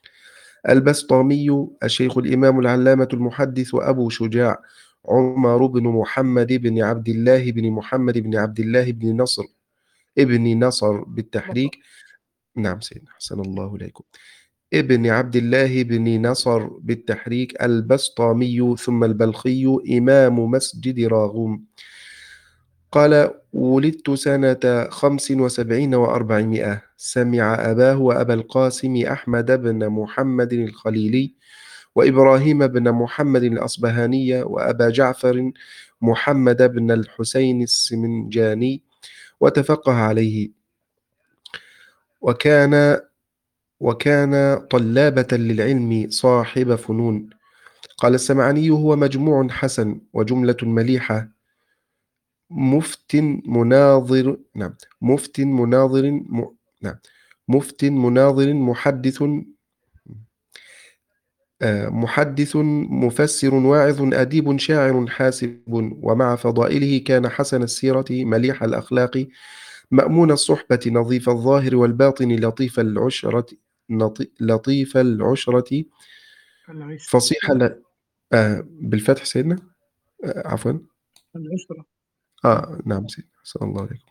البسطامي الشيخ الإمام العلامة المحدث وأبو شجاع عمر بن محمد بن عبد الله بن محمد بن عبد الله بن نصر ابن نصر بالتحريك. نعم سيدنا، أحسن الله إليكم. ابن عبد الله بن نصر بالتحريك البسطامي ثم البلخي إمام مسجد راغوم. قال: ولدت سنة خمس وسبعين وأربعمائة. سمع أباه وأبا القاسم أحمد بن محمد الخليلي وإبراهيم بن محمد الأصبهاني وأبا جعفر محمد بن الحسين السمنجاني وتفقه عليه، وكان وكان طلابة للعلم صاحب فنون. قال السمعاني: هو مجموع حسن وجملة مليحة، مفت مناظر نعم مفت مناظر م... نعم مفت مناظر محدث آه، محدث مفسر واعظ أديب شاعر حاسب. ومع فضائله كان حسن السيرة مليح الأخلاق مأمون الصحبة نظيف الظاهر والباطن لطيف العشرة نطي- لطيف العشرة العشرة. فصيح ال... آه بالفتح سيدنا. آه عفوا. العشرة. آه نعم سيدنا، أحسن الله عليكم.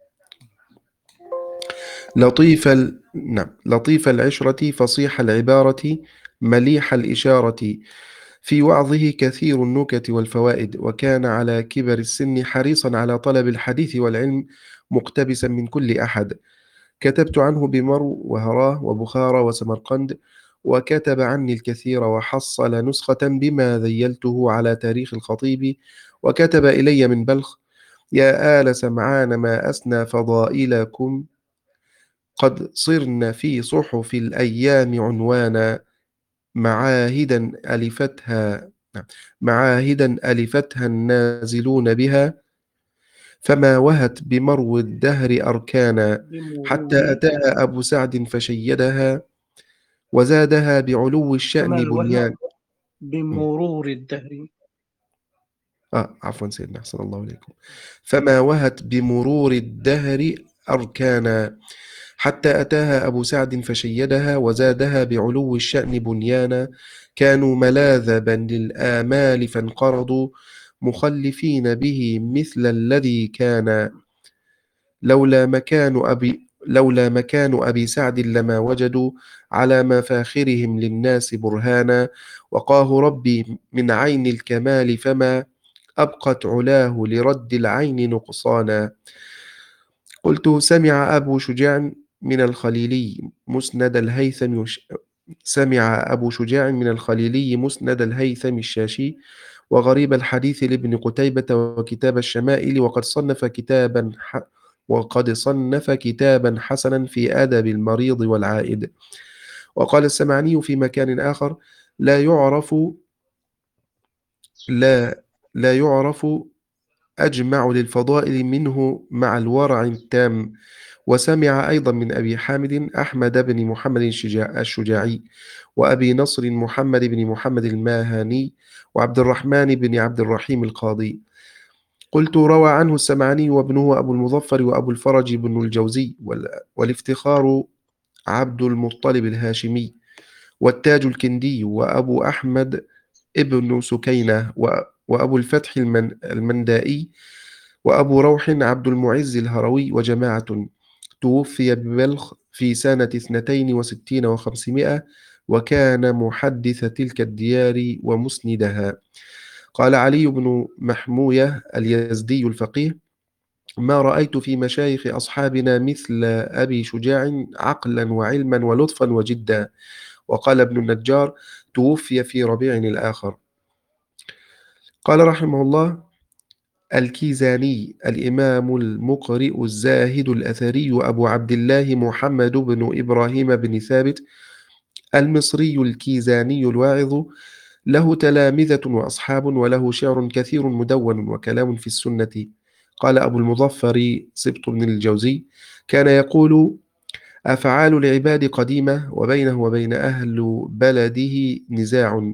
لطيف ال... نعم لطيف العشرة فصيح العبارة مليح الإشارة في وعظه كثير النكت والفوائد، وكان على كبر السن حريصا على طلب الحديث والعلم مقتبسا من كل أحد. كتبت عنه بمرو وهراه وبخارى وسمرقند، وكتب عني الكثير وحصل نسخة بما ذيلته على تاريخ الخطيب، وكتب إلي من بلخ: يا آل سمعان ما أسنى فضائلكم، قد صرن في صحف الأيام عنوانا، معاهدا ألفتها معاهدا ألفتها النازلون بها، فما وهت بمرو الدهر أركانا، حتى بمرور أتاها أبو سعد فشيدها، وزادها بعلو الشأن كما الوهن بنيان. بمرور الدهر. آه عفوا سيدنا، أحسن الله إليكم. فما وهت بمرور الدهر أركانا، حتى أتاها أبو سعد فشيدها، وزادها بعلو الشأن بنيانا. كانوا ملاذ بني الآمال فانقرضوا، مخلفين به مثل الذي كان، لولا مكان أبي لولا مكان أبي سعد لما وجدوا على مفاخرهم للناس برهانا. وقاه ربي من عين الكمال، فما أبقت علاه لرد العين نقصانا. قلت: سمع أبو شجاع من الخليلي مسند الهيثم وش... سمع أبو شجاع من الخليلي مسند الهيثم الشاشي، وغريب الحديث لابن قتيبة، وكتاب الشمائل، وقد صنف كتابا ح... وقد صنف كتابا حسنا في آداب المريض والعائد. وقال السمعني في مكان آخر: لا يعرف لا لا يعرف أجمع للفضائل منه مع الورع التام. وسمع أيضا من أبي حامد أحمد بن محمد الشجاع الشجاعي، وأبي نصر محمد بن محمد الماهاني، وعبد الرحمن بن عبد الرحيم القاضي. قلت: روى عنه السمعاني وابنه أبو المظفر وأبو الفرج بن الجوزي، وال- والافتخار عبد المطلب الهاشمي، والتاج الكندي، وأبو أحمد ابن سكينة، و- وأبو الفتح المن المندائي، وأبو روح عبد المعز الهروي، وجماعة. توفي ببلخ في سنة اثنتين وستين وخمسمائة، وكان محدث تلك الديار ومسندها. قال علي بن محموية اليزدي الفقيه: ما رأيت في مشايخ أصحابنا مثل أبي شجاع عقلا وعلما ولطفا وجدا. وقال ابن النجار: توفي في ربيع الآخر. قال رحمه الله: الكيزاني الإمام المقرئ الزاهد الأثري أبو عبد الله محمد بن إبراهيم بن ثابت المصري الكيزاني الواعظ، له تلامذة وأصحاب، وله شعر كثير مدون وكلام في السنة. قال أبو المظفر سبط بن الجوزي: كان يقول: أفعال العباد قديمة، وبينه وبين أهل بلده نزاع.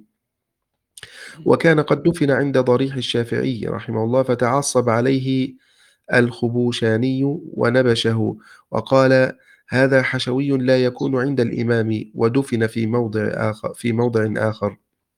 وكان قد دفن عند ضريح الشافعي رحمه الله، فتعصب عليه الخبوشاني ونبشه، وقال: هذا حشوي لا يكون عند الإمام، ودفن في موضع آخر في موضع آخر.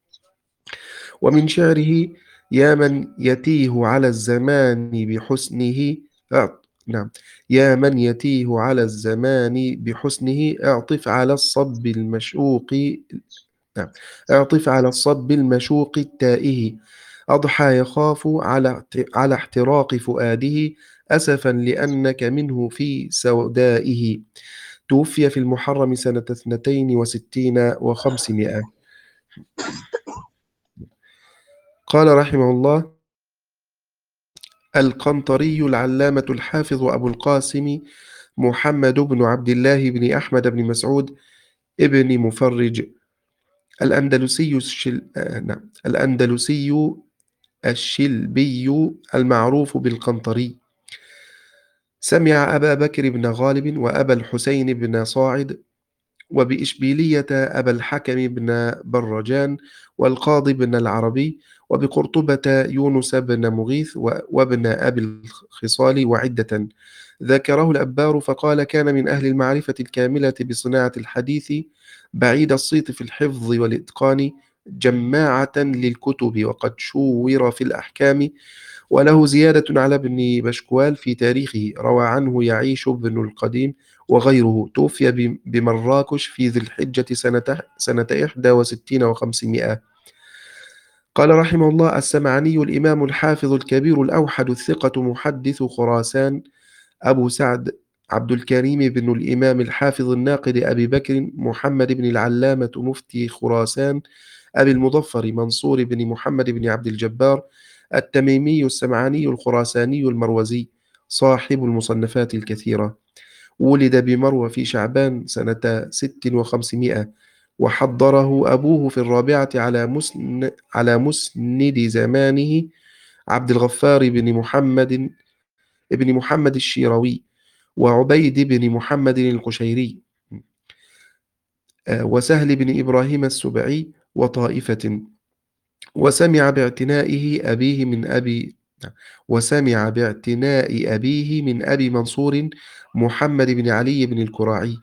ومن شعره: يا من يتيه على الزمان بحسنه أع- نعم يا من يتيه على الزمان بحسنه، اعطف على الصب المشوق نعم اعطف على الصب المشوق التائه، أضحى يخاف على اعت- على احتراق فؤاده، أسفا لأنك منه في سودائه. توفي في المحرم سنة اثنتين وستين وخمسمائة. قال رحمه الله: القنطري العلامة الحافظ أبو القاسم محمد بن عبد الله بن أحمد بن مسعود ابن مفرج الأندلسي الشل... آه نعم الأندلسي الشلبي المعروف بالقنطري. سمع أبا بكر بن غالب، وأبا الحسين بن صاعد، وبإشبيلية أبا الحكم بن برجان، والقاضي بن العربي، وبقرطبة يونس بن مغيث، و- وابن أبي الخصال، وعدة. ذكره الأبار فقال: كان من أهل المعرفة الكاملة بصناعة الحديث، بعيد الصيت في الحفظ والإتقان، جماعة للكتب، وقد شور في الأحكام. وله زيادة على ابن بشكوال في تاريخه، روى عنه يعيش بن القديم وغيره. توفي ب- بمراكش في ذي الحجة سنة سنة إحدى وستين وخمسمائة. قال رحمه الله: السمعاني الإمام الحافظ الكبير الأوحد الثقة محدث خراسان أبو سعد عبد الكريم بن الإمام الحافظ الناقد أبي بكر محمد بن العلامة مفتي خراسان أبي المظفر منصور بن محمد بن عبد الجبار التميمي السمعاني الخراساني المروزي صاحب المصنفات الكثيرة. ولد بمروى في شعبان سنة ست وخمسمائة، وحضره أبوه في الرابعة على مسن على مسند زمانه عبد الغفار بن محمد بن محمد الشيروي وعبيد بن محمد القشيري آه، وسهل بن إبراهيم السبعي وطائفة. وسمع باعتنائه أبيه من أبي وسمع باعتناء أبيه من أبي منصور محمد بن علي بن الكراعي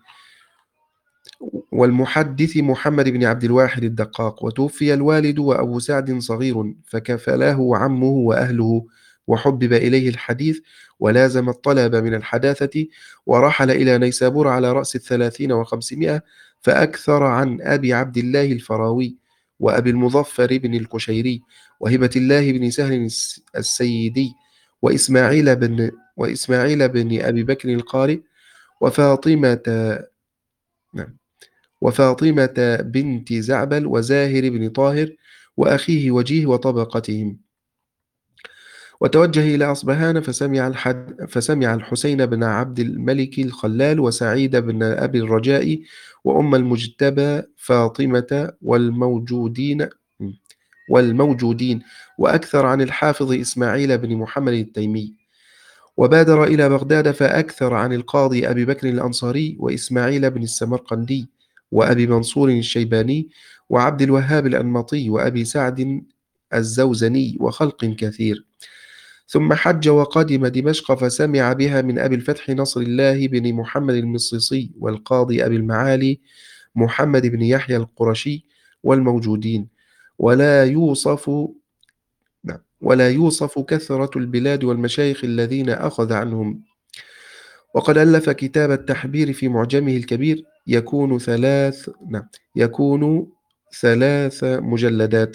والمحدث محمد بن عبد الواحد الدقاق. وتوفي الوالد وأبو سعد صغير، فكفله عمه وأهله، وحبب إليه الحديث ولازم الطلب من الحداثة، ورحل إلى نيسابور على رأس الثلاثين وخمسمائة، فأكثر عن أبي عبد الله الفراوي وأبي المظفر بن القشيري وهبة الله بن سهل السيدي وإسماعيل بن وإسماعيل بن أبي بكر القارئ وفاطمة نعم وفاطمة بنت زعبل وزاهر بن طاهر وأخيه وجيه وطبقتهم. وتوجه إلى أصبهان فسمع, الحد فسمع الحسين بن عبد الملك الخلال وسعيد بن أبي الرجاء وأم المجتبى فاطمة والموجودين والموجودين وأكثر عن الحافظ إسماعيل بن محمد التيمي. وبادر إلى بغداد فأكثر عن القاضي أبي بكر الأنصاري وإسماعيل بن السمرقندي وأبي منصور الشيباني وعبد الوهاب الأنمطي وأبي سعد الزوزني وخلق كثير. ثم حج وقدم دمشق فسمع بها من أبي الفتح نصر الله بن محمد المصيصي والقاضي أبي المعالي محمد بن يحيى القرشي والموجودين. ولا يوصف ولا يوصف كثرة البلاد والمشايخ الذين أخذ عنهم. وقد ألف كتاب التحبير في معجمه الكبير يكون ثلاث نعم يكون ثلاث مجلدات.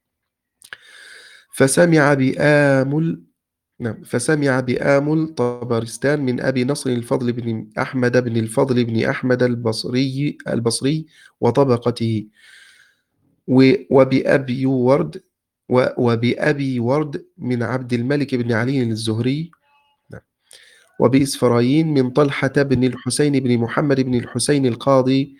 فسمع بآمل نعم فسمع بآمل طبرستان من أبي نصر الفضل بن أحمد بن الفضل بن أحمد البصري البصري وطبقته وبأبي ورد وبأبي ورد من عبد الملك بن علي الزهري وبإسفراين من طلحة بن الحسين بن محمد بن الحسين القاضي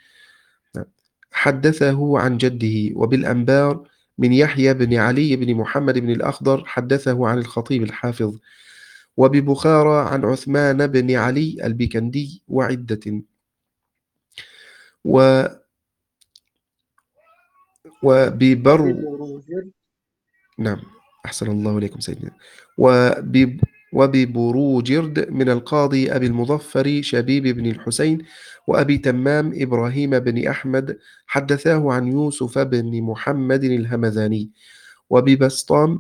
حدثه عن جده. وبالأنبار من يحيى بن علي بن محمد بن الأخضر حدثه عن الخطيب الحافظ. وببخارى عن عثمان بن علي البكندي وعدة. و وببر ببروجر نعم أحسن الله إليكم سيدنا. وبب وببروجرد من القاضي أبي المظفر شبيب بن الحسين وأبي تمام إبراهيم بن أحمد حدثاه عن يوسف بن محمد الهمذاني. وببسطام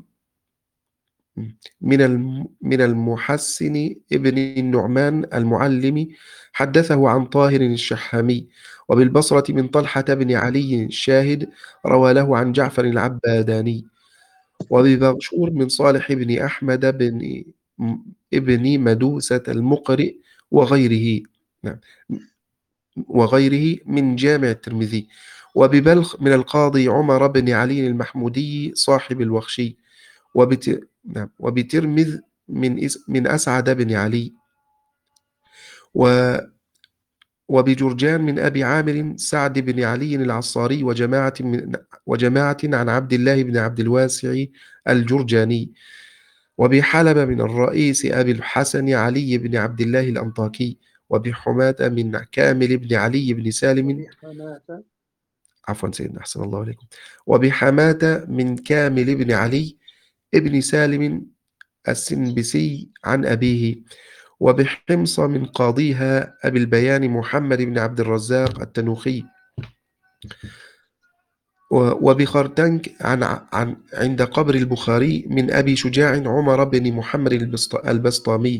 من الم- من المحسن ابن النعمان المعلم حدثه عن طاهر الشحامي. وبالبصرة من طلحة بن علي الشاهد روى له عن جعفر العباداني. وببغشور من صالح بن أحمد بن ابن مدوسة المقرئ وغيره نعم وغيره من جامع الترمذي. وببلخ من القاضي عمر بن علي المحمودي صاحب الوخشي. وبت... نعم وبترمذ من إس... من أسعد بن علي. و... وبجرجان من أبي عامر سعد بن علي العصاري وجماعة من وجماعة عن عبد الله بن عبد الواسع الجرجاني. وبحلب من الرئيس أبي الحسن علي بن عبد الله الأنطاكي. وبحماة من كامل بن علي بن سالم وبحماة عفوا سيدنا أحسن الله عليكم. وبحماة من كامل بن علي ابن سالم السنبسي عن أبيه. وبحمص من قاضيها أبي البيان محمد بن عبد الرزاق التنوخي. و- وبخرتنك عن عن عند قبر البخاري من أبي شجاع عمر بن محمد البسط- البسطامي.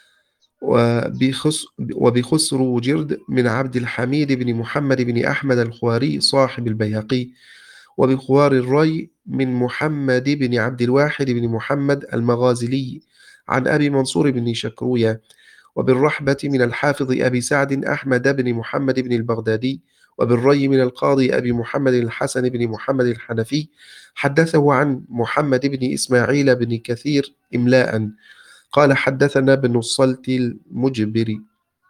وبخس وبخسرو جرد من عبد الحميد بن محمد بن أحمد الخواري صاحب البيهقي. وبخوار الري من محمد بن عبد الواحد بن محمد المغازلي عن أبي منصور بن شكروية، وبالرحبة من الحافظ أبي سعد أحمد بن محمد بن البغدادي، وبالري من القاضي أبي محمد الحسن بن محمد الحنفي، حدثه عن محمد بن إسماعيل بن كثير إملاء قال حدثنا بن الصلت المجبري.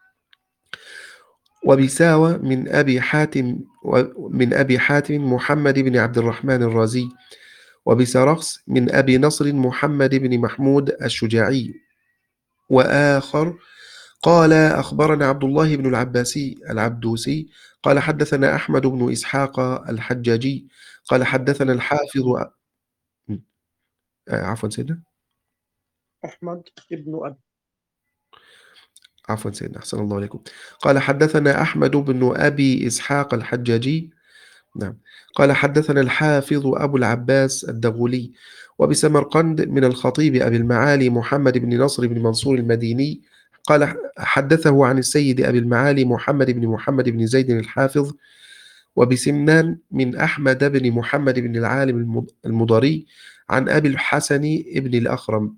وبساوى من أبي حاتم من أبي حاتم محمد بن عبد الرحمن الرازي، وبسرخس من أبي نصر محمد بن محمود الشجاعي. وآخر قال أخبرنا عبد الله بن العباسي العبدوسي قال حدثنا أحمد بن إسحاق الحجاجي قال حدثنا الحافظ آه، عفوا سيدنا أحمد ابن أبي عفوا سيدنا أحسن الله عليكم. قال حدثنا أحمد بن أبي إسحاق الحجاجي. نعم. قال حدثنا الحافظ أبو العباس الدغولي. وبسمرقند من الخطيب أبي المعالي محمد بن نصر بن منصور المديني قال حدثه عن السيد أبي المعالي محمد بن محمد بن زيد الحافظ. وبسمنان من أحمد بن محمد بن العالم المضري عن أبي الحسن بن الأخرم.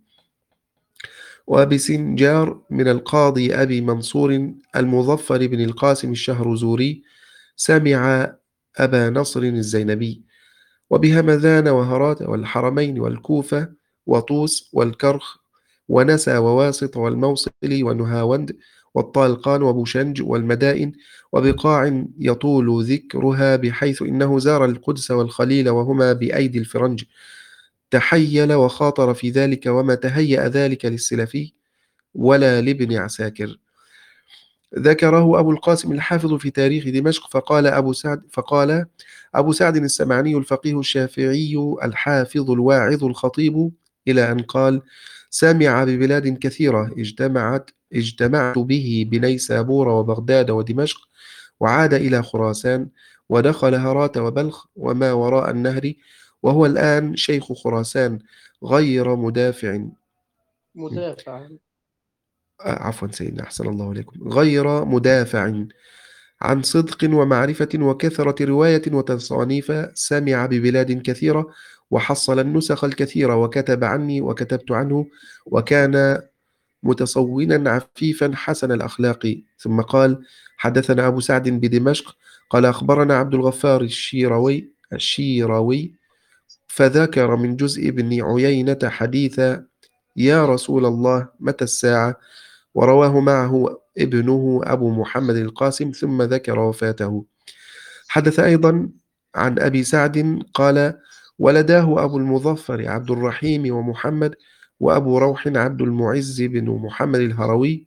وبسنجار من القاضي أبي منصور المظفر بن القاسم الشهرزوري سمع أبا نصر الزينبي. وبهمذان وهرات والحرمين والكوفة وطوس والكرخ ونسى وواسط والموصل ونهاوند والطالقان وبوشنج والمدائن وبقاع يطول ذكرها، بحيث إنه زار القدس والخليل وهما بأيدي الفرنج. تحيل وخاطر في ذلك، وما تهيأ ذلك للسلفي ولا لابن عساكر. ذكره أبو القاسم الحافظ في تاريخ دمشق. فقال أبو سعد فقال أبو سعد السمعاني الفقيه الشافعي الحافظ الواعظ الخطيب إلى أن قال: سمع ببلاد كثيرة اجتمعت اجتمعت به بنيسابور وبغداد ودمشق، وعاد إلى خراسان، ودخل هرات وبلخ وما وراء النهر، وهو الآن شيخ خراسان غير مدافع مدافع آه، عفوا سيدنا أحسن الله عليكم غير مدافع عن صدق ومعرفة وكثرة رواية وتصانيف. سمع ببلاد كثيرة وحصل النسخ الكثيرة، وكتب عني وكتبت عنه، وكان متصونا عفيفا حسن الأخلاق. ثم قال: حدثنا أبو سعد بدمشق قال أخبرنا عبد الغفار الشيروي الشيروي فذكر من جزء ابن عيينة حديث يا رسول الله متى الساعة، ورواه معه ابنه أبو محمد القاسم، ثم ذكر وفاته. حدث أيضا عن أبي سعد قال: ولداه أبو المظفر عبد الرحيم ومحمد، وأبو روح عبد المعز بن محمد الهروي،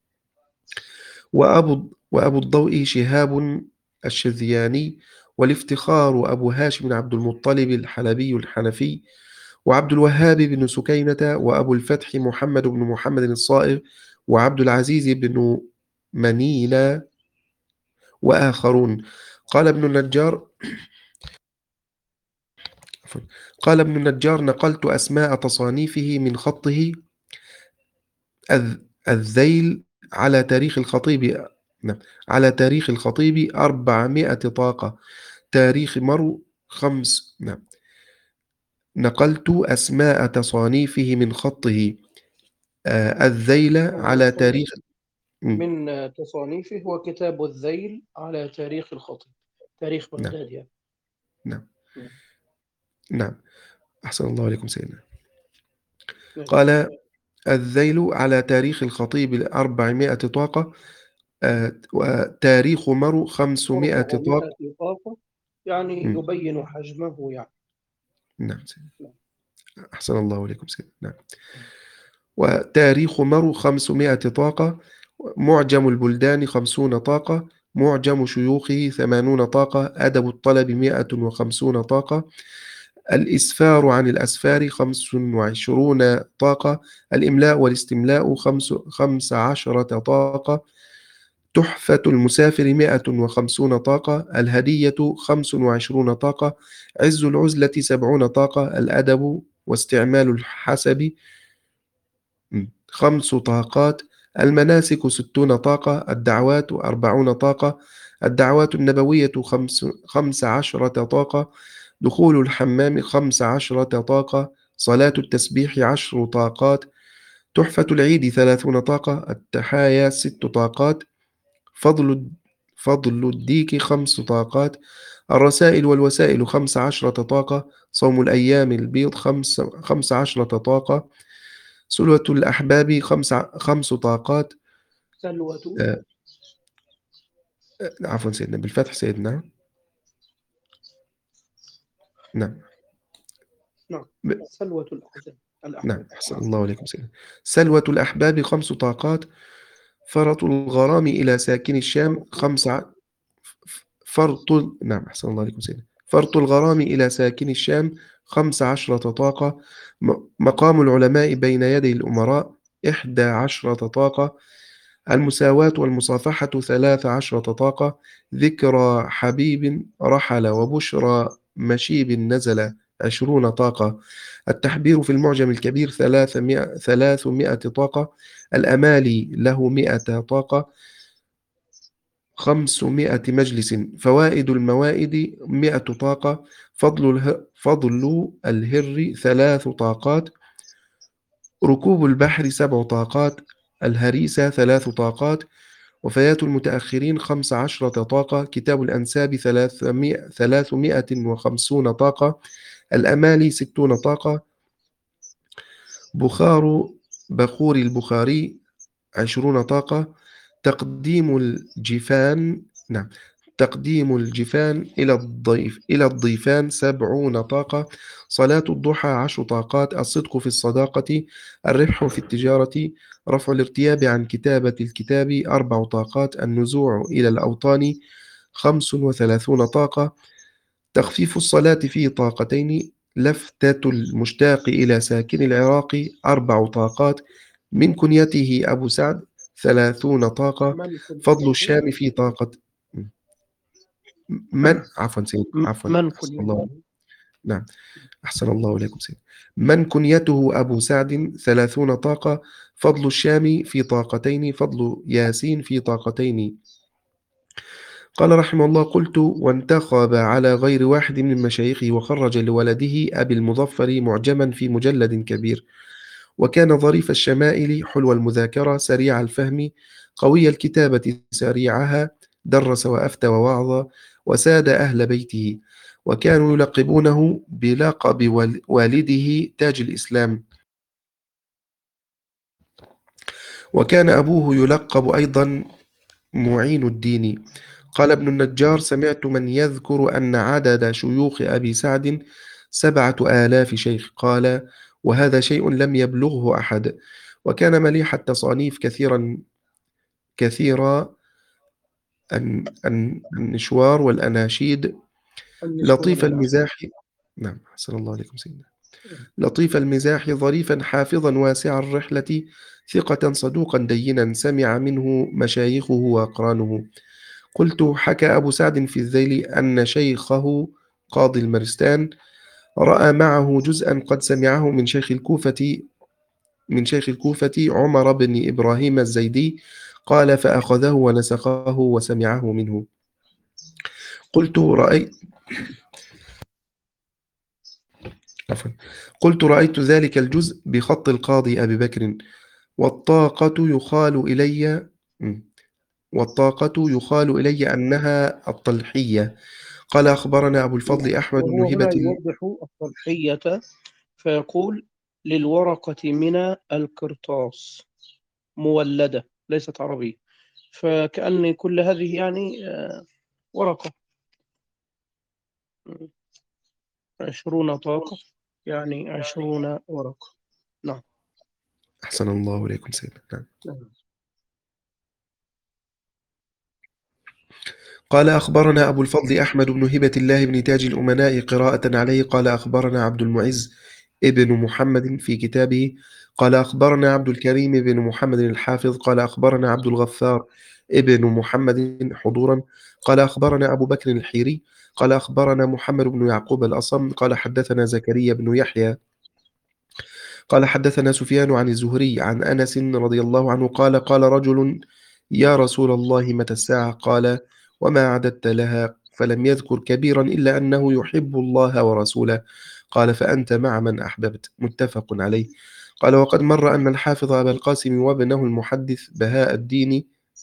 وأبو, وأبو الضوء شهاب الشذياني، والافتخار أبو هاشم عبد المطلب الحلبي الحنفي، وعبد الوهاب بن سكينة، وأبو الفتح محمد بن محمد الصائغ، وعبد العزيز بن منيلة، وآخرون. قال ابن النجار قال ابن النجار نقلت أسماء تصانيفه من خطه الذ- الذيل على تاريخ الخطيب نعم، على تاريخ الخطيب أربعمائة طاقة. تاريخ مرو خمس نعم. نقلت أسماء تصانيفه من خطه آه، الذيل على تاريخ م، من تصانيفه هو كتاب الذيل على تاريخ الخطيب، تاريخ نعم بغداد يعني. نعم نعم. نعم أحسن الله عليكم سيدنا. نعم. قال الذيل على تاريخ الخطيب أربعمائة طاقة. آه، وتاريخ مرو خمسمائة طاقة. أربعمائة طاقة يعني م، يبين حجمه يعني. نعم سيدنا. نعم. أحسن الله عليكم سيدنا. نعم. وتاريخ مرو خمسمائة طاقة. معجم البلدان خمسون طاقة. معجم شيوخه ثمانون طاقة. أدب الطلب مائة وخمسون طاقة. الإسفار عن الأسفار خمس وعشرون طاقة. الإملاء والاستملاء خمس, خمس عشرة طاقة. تحفة المسافر مائة وخمسون طاقة. الهدية خمس وعشرون طاقة. عز العزلة سبعون طاقة. الأدب واستعمال الحسب خمس طاقات. المناسك ستون طاقة. الدعوات أربعون طاقة. الدعوات النبوية خمس, خمس عشرة طاقة. دخول الحمام خمس عشرة طاقة، صلاة التسبيح عشر طاقات، تحفة العيد ثلاثون طاقة، التحايا ست طاقات، فضل فضل الديك خمس طاقات، الرسائل والوسائل خمس عشرة طاقة، صوم الأيام البيض خمس, خمس عشرة طاقة، سلوة الأحباب خمس, خمس طاقات. سلوة آه عفوا سيدنا، بالفتح سيدنا. نعم نعم ب... سلوة الأحزاب نعم الأحباب أحسن الله عليكم سيدنا. سلوة الأحباب خمس طاقات، فرط الغرام إلى ساكن الشام خمس ع... فرط ال- نعم أحسن الله عليكم سيدنا. فرط الغرام إلى ساكن الشام خمس عشرة طاقة، م- مقام العلماء بين يدي الأمراء إحدى عشرة طاقة، المساواة والمصافحة ثلاث عشرة طاقة، ذكرى حبيب رحل وبشرى مشيب نزل عشرون طاقة، التحبير في المعجم الكبير ثلاثمائة, ثلاثمائة طاقة، الأمالي له مائة طاقة، خمسمائة مجلس، فوائد الموائد مائة طاقة، فضل, اله... فضل الهر ثلاث طاقات، ركوب البحر سبع طاقات، الهريسة ثلاث طاقات، وفيات المتأخرين خمس عشرة طاقة، كتاب الأنساب ثلاثمائة, ثلاثمائة وخمسون طاقة، الأمالي ستون طاقة، بخار بخور البخاري عشرون طاقة، تقديم الجفان نعم تقديم الجفان إلى الضيف إلى الضيفان سبعون طاقة، صلاة الضحى عشر طاقات، الصدق في الصداقة، الربح في التجارة، رفع الارتياب عن كتابة الكتاب أربع طاقات، النزوع إلى الأوطان خمس وثلاثون طاقة، تخفيف الصلاة في طاقتين، لفتة المشتاق إلى ساكن العراق أربع طاقات، من كنيته أبو سعد ثلاثون طاقة، من فضل كنيته الشام في طاقة من عفوا سيد م- عفوا من أحسن الله كنيته نعم أحسن الله إليكم سيد. من كنيته أبو سعد ثلاثون طاقة، فضل الشام في طاقتين، فضل ياسين في طاقتين. قال رحمه الله: قلت: وانتخب على غير واحد من مشايخه وخرج لولده أبي المظفر معجما في مجلد كبير، وكان ظريف الشمائل حلو المذاكرة سريع الفهم قوي الكتابة سريعها، درس وأفتى ووعظ وساد أهل بيته، وكانوا يلقبونه بلقب وال- والده تاج الإسلام، وكان أبوه يلقب أيضا معين الدين. قال ابن النجار: سمعت من يذكر أن عدد شيوخ أبي سعد سبعة آلاف شيخ. قال: وهذا شيء لم يبلغه أحد. وكان مليح التصانيف كثيرا كثيرا الن- الن- النشوار والأناشيد، النسوان لطيف والأحزاب. المزاح. نعم أحسن الله عليكم سيدنا. لطيف المزاح ظريفا حافظا واسع الرحلة، ثقة صدوقا دينا، سمع منه مشايخه وأقرانه. قلت: حكى أبو سعد في الذيل أن شيخه قاضي المرستان رأى معه جزءا قد سمعه من شيخ الكوفة من شيخ الكوفة عمر بن إبراهيم الزيدي. قال: فأخذه ونسخه وسمعه منه. قلت: رأيت عفوا قلت رأيت ذلك الجزء بخط القاضي أبي بكر، والطاقة يخال إلي والطاقة يخال إلي أنها الطلحية. قال: أخبرنا أبو الفضل أحمد بن وهو هنا هبة ال... يوضح الطلحية فيقول: للورقة من القرطاس مولدة ليست عربية، فكأن كل هذه يعني آه، ورقة. عشرون طاقة يعني عشرون ورقة. نعم. أحسن الله إليكم سيدنا. نعم. نعم. قال: أخبرنا أبو الفضل أحمد بن هبة الله بن تاج الأمناء قراءة عليه. قال: أخبرنا عبد المعز ابن محمد في كتابه. قال: أخبرنا عبد الكريم بن محمد الحافظ. قال: أخبرنا عبد الغفار ابن محمد حضورا. قال: أخبرنا أبو بكر الحيري. قال: أخبرنا محمد بن يعقوب الأصم. قال: حدثنا زكريا بن يحيى. قال: حدثنا سفيان عن الزهري عن أنس رضي الله عنه قال: قال رجل: يا رسول الله، متى الساعة؟ قال: وما أعددت لها؟ فلم يذكر كبيرا إلا أنه يحب الله ورسوله. قال فأنت مع من أحببت. متفق عليه. قال وقد مر أن الحافظ أبا القاسم وابنه المحدث بهاء الدين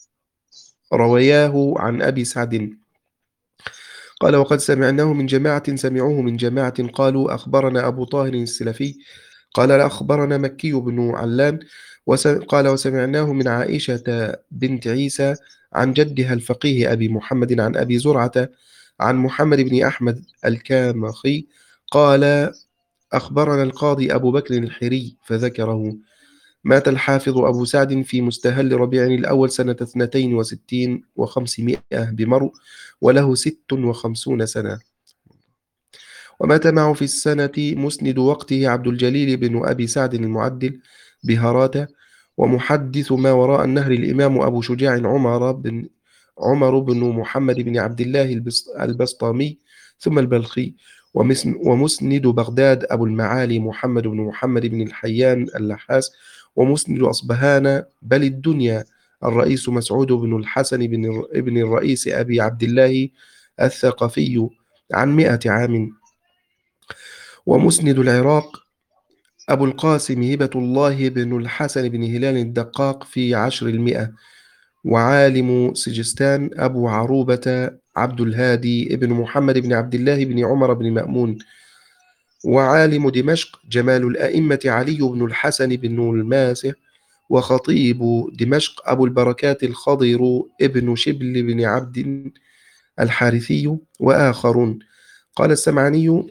روياه عن أبي سعد قال وقد سمعناه من جماعة سمعوه من جماعة قالوا أخبرنا أبو طاهر السلفي قال أخبرنا مكي بن علان وس- قال وسمعناه من عائشة بنت عيسى عن جدها الفقيه أبي محمد عن أبي زرعة عن محمد بن أحمد الكامخي قال أخبرنا القاضي أبو بكر الحري فذكره. مات الحافظ أبو سعد في مستهل ربيع الأول سنة اثنتين وستين وخمسمائة بمرو وله ست وخمسون سنة. ومات معه في السنة مسند وقته عبد الجليل بن أبي سعد المعدل بهراته ومحدث ما وراء النهر الإمام أبو شجاع عمر بن عمر بن محمد بن عبد الله البس- البسطامي ثم البلخي. ومسن- ومسند بغداد أبو المعالي محمد بن محمد بن الحيان اللحاس. ومسند أصبهان بل الدنيا الرئيس مسعود بن الحسن بن ابن الرئيس أبي عبد الله الثقفي عن مئة عام. ومسند العراق أبو القاسم هبة الله بن الحسن بن هلال الدقاق في عشر المئة. وعالم سجستان أبو عروبة عبد الهادي ابن محمد بن عبد الله بن عمر بن مأمون. وعالم دمشق جمال الأئمة علي بن الحسن بن الماسح. وخطيب دمشق أبو البركات الخضر ابن شبل بن عبد الحارثي وآخرون. قال السمعاني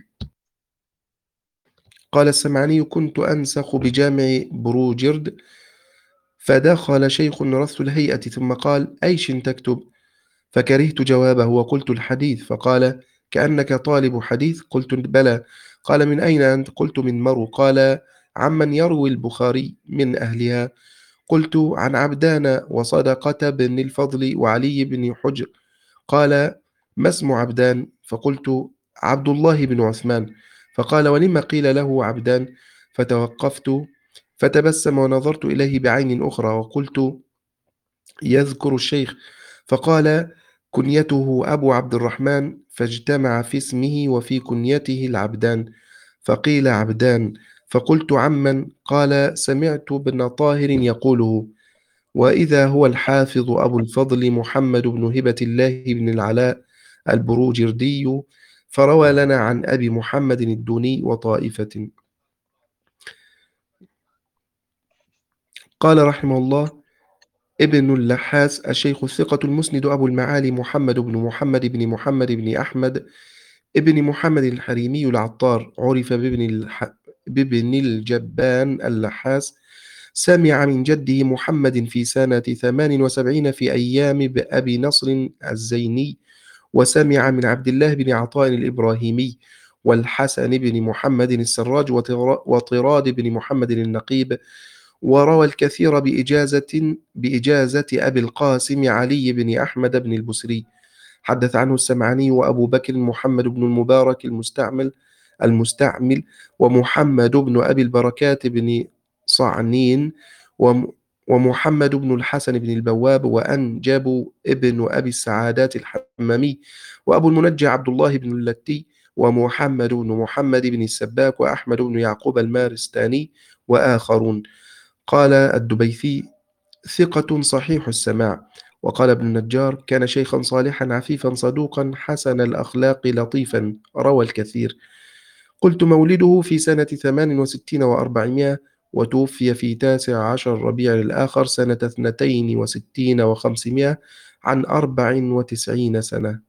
قال السمعاني كنت أنسخ بجامع بروجرد فدخل شيخ رث الهيئة ثم قال أيش تكتب؟ فكرهت جوابه وقلت الحديث. فقال كأنك طالب حديث؟ قلت بلى. قال من أين أنت؟ قلت من مرو. قال عمن يروي البخاري من أهلها؟ قلت عن عبدان وصدقة بن الفضل وعلي بن حجر. قال ما اسم عبدان؟ فقلت عبد الله بن عثمان. فقال ولم قيل له عبدان؟ فتوقفت فتبسم ونظرت إليه بعين أخرى وقلت يذكر الشيخ. فقال كنيته أبو عبد الرحمن فاجتمع في اسمه وفي كنيته العبدان. فقيل عبدان. فقلت عمن؟ قال سمعت ابن طاهر يقوله. وإذا هو الحافظ أبو الفضل محمد بن هبة الله بن العلاء البروجردي فروى لنا عن أبي محمد الدوني وطائفة. قال رحمه الله ابن اللحاس الشيخ الثقة المسند أبو المعالي محمد بن محمد بن محمد بن أحمد ابن محمد الحريمي العطار عرف بابن, الح... بابن الجبان اللحاس. سمع من جده محمد في سنة ثمان وسبعين في أيام بأبي نصر الزيني. وسمع من عبد الله بن عطاء الإبراهيمي والحسن بن محمد السراج وطرا- وطراد بن محمد النقيب. وروى الكثير بإجازة بإجازة أبي القاسم علي بن أحمد بن البسري. حدث عنه السمعاني وأبو بكر محمد بن المبارك المستعمل المستعمل ومحمد بن أبي البركات بن صعنين وم- ومحمد بن الحسن بن البواب وأنجب ابن أبي السعادات الحمامي وأبو المنجى عبد الله بن اللتي ومحمد بن محمد بن السباك وأحمد بن يعقوب المارستاني وآخرون. قال الدبيثي ثقة صحيح السماع. وقال ابن النجار كان شيخا صالحا عفيفا صدوقا حسن الأخلاق لطيفا روى الكثير. قلت مولده في سنة ثمان وستين وأربعمائة وتوفي في تاسع عشر ربيع الآخر سنة اثنتين وستين وخمسمائة عن أربع وتسعين سنة.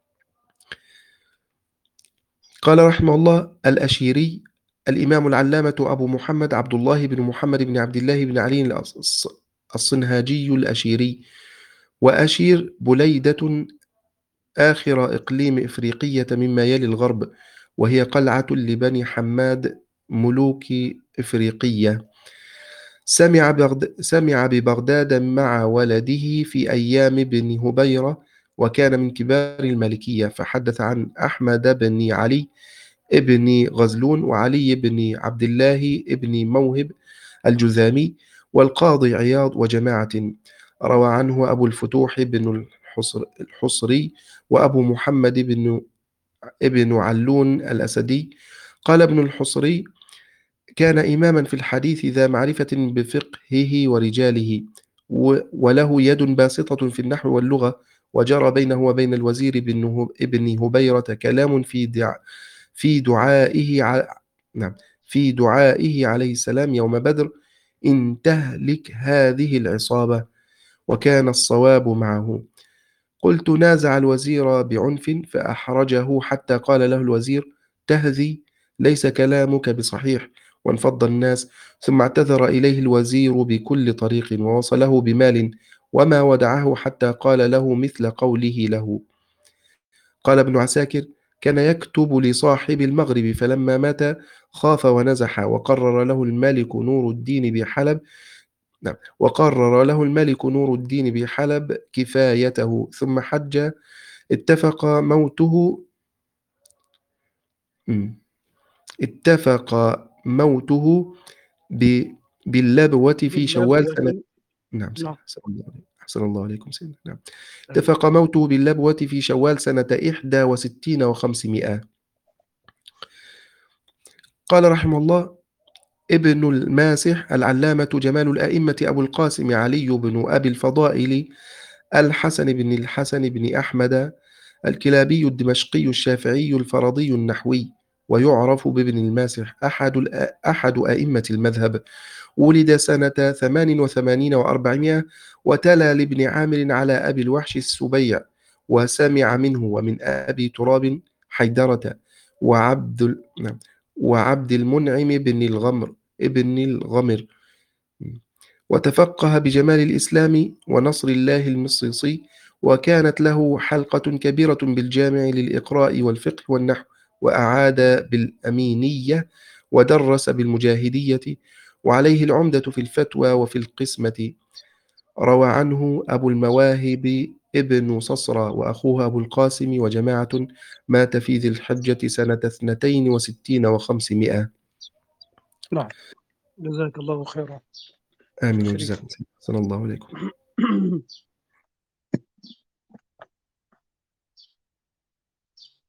قال رحمه الله الأشيري الإمام العلامة أبو محمد عبد الله بن محمد بن عبد الله بن علي الأص- الصنهاجي الأشيري. وأشير بليدة آخر إقليم إفريقية مما يلي الغرب وهي قلعة لبني حماد ملوك إفريقية. سمع, بغد... سمع ببغداد مع ولده في أيام بن هبيرة وكان من كبار المالكية. فحدث عن أحمد بن علي ابن غزلون وعلي بن عبد الله ابن موهب الجذامي والقاضي عياض وجماعة. روى عنه أبو الفتوح بن الحصر الحصري وأبو محمد بن ابن علون الأسدي. قال ابن الحصري: كان إماما في الحديث ذا معرفة بفقهه ورجاله، و- وله يد باسطة في النحو واللغة، وجرى بينه وبين الوزير بن هب- ابن هبيرة كلام في دع في دعائه ع... نعم في دعائه عليه السلام يوم بدر: إن تهلك هذه العصابة. وكان الصواب معه. قلت: نازع الوزير بعنف فأحرجه حتى قال له الوزير: تهذي، ليس كلامك بصحيح. وانفض الناس، ثم اعتذر إليه الوزير بكل طريق ووصله بمال، وما ودعه حتى قال له مثل قوله له. قال ابن عساكر: كان يكتب لصاحب المغرب، فلما مات خاف ونزح، وقرر له الملك نور الدين بحلب نعم وقرر له الملك نور الدين بحلب كفايته، ثم حج. اتفق موته مم. اتفق موته ب... باللبوة في شوال سنة باللبوة. نعم سنة. نعم. أحسن الله عليكم أحسن الله عليكم سيدنا. نعم. اتفق موته باللبوة في شوال سنة إحدى وستين وخمسمائة. قال رحمه الله: ابن الماسح العلامة جمال الأئمة أبو القاسم علي بن أبي الفضائل الحسن بن الحسن بن أحمد الكلابي الدمشقي الشافعي الفرضي النحوي، ويعرف بابن الماسح، أحد الأ- أحد أئمة المذهب. ولد سنة ثمان وثمانين وأربعمائة، وتلا لابن عامر على أبي الوحش السبيع، وسمع منه ومن أبي تراب حيدرة، وعبد ال- نعم، وعبد المنعم بن الغمر ابن الغمر. وتفقه بجمال الإسلام ونصر الله المصيصي، وكانت له حلقة كبيرة بالجامع للإقراء والفقه والنحو، وأعاد بالأمينية، ودرس بالمجاهدية، وعليه العمدة في الفتوى وفي القسمة. روى عنه أبو المواهب ابن صصرى وأخوه أبو القاسم وجماعة، مات في ذي الحجة سنة اثنتين وستين وخمسمائة. نعم. جزاك الله خيرا. آمين شيخ وجزاكم خليفة. خير. صلى الله عليكم.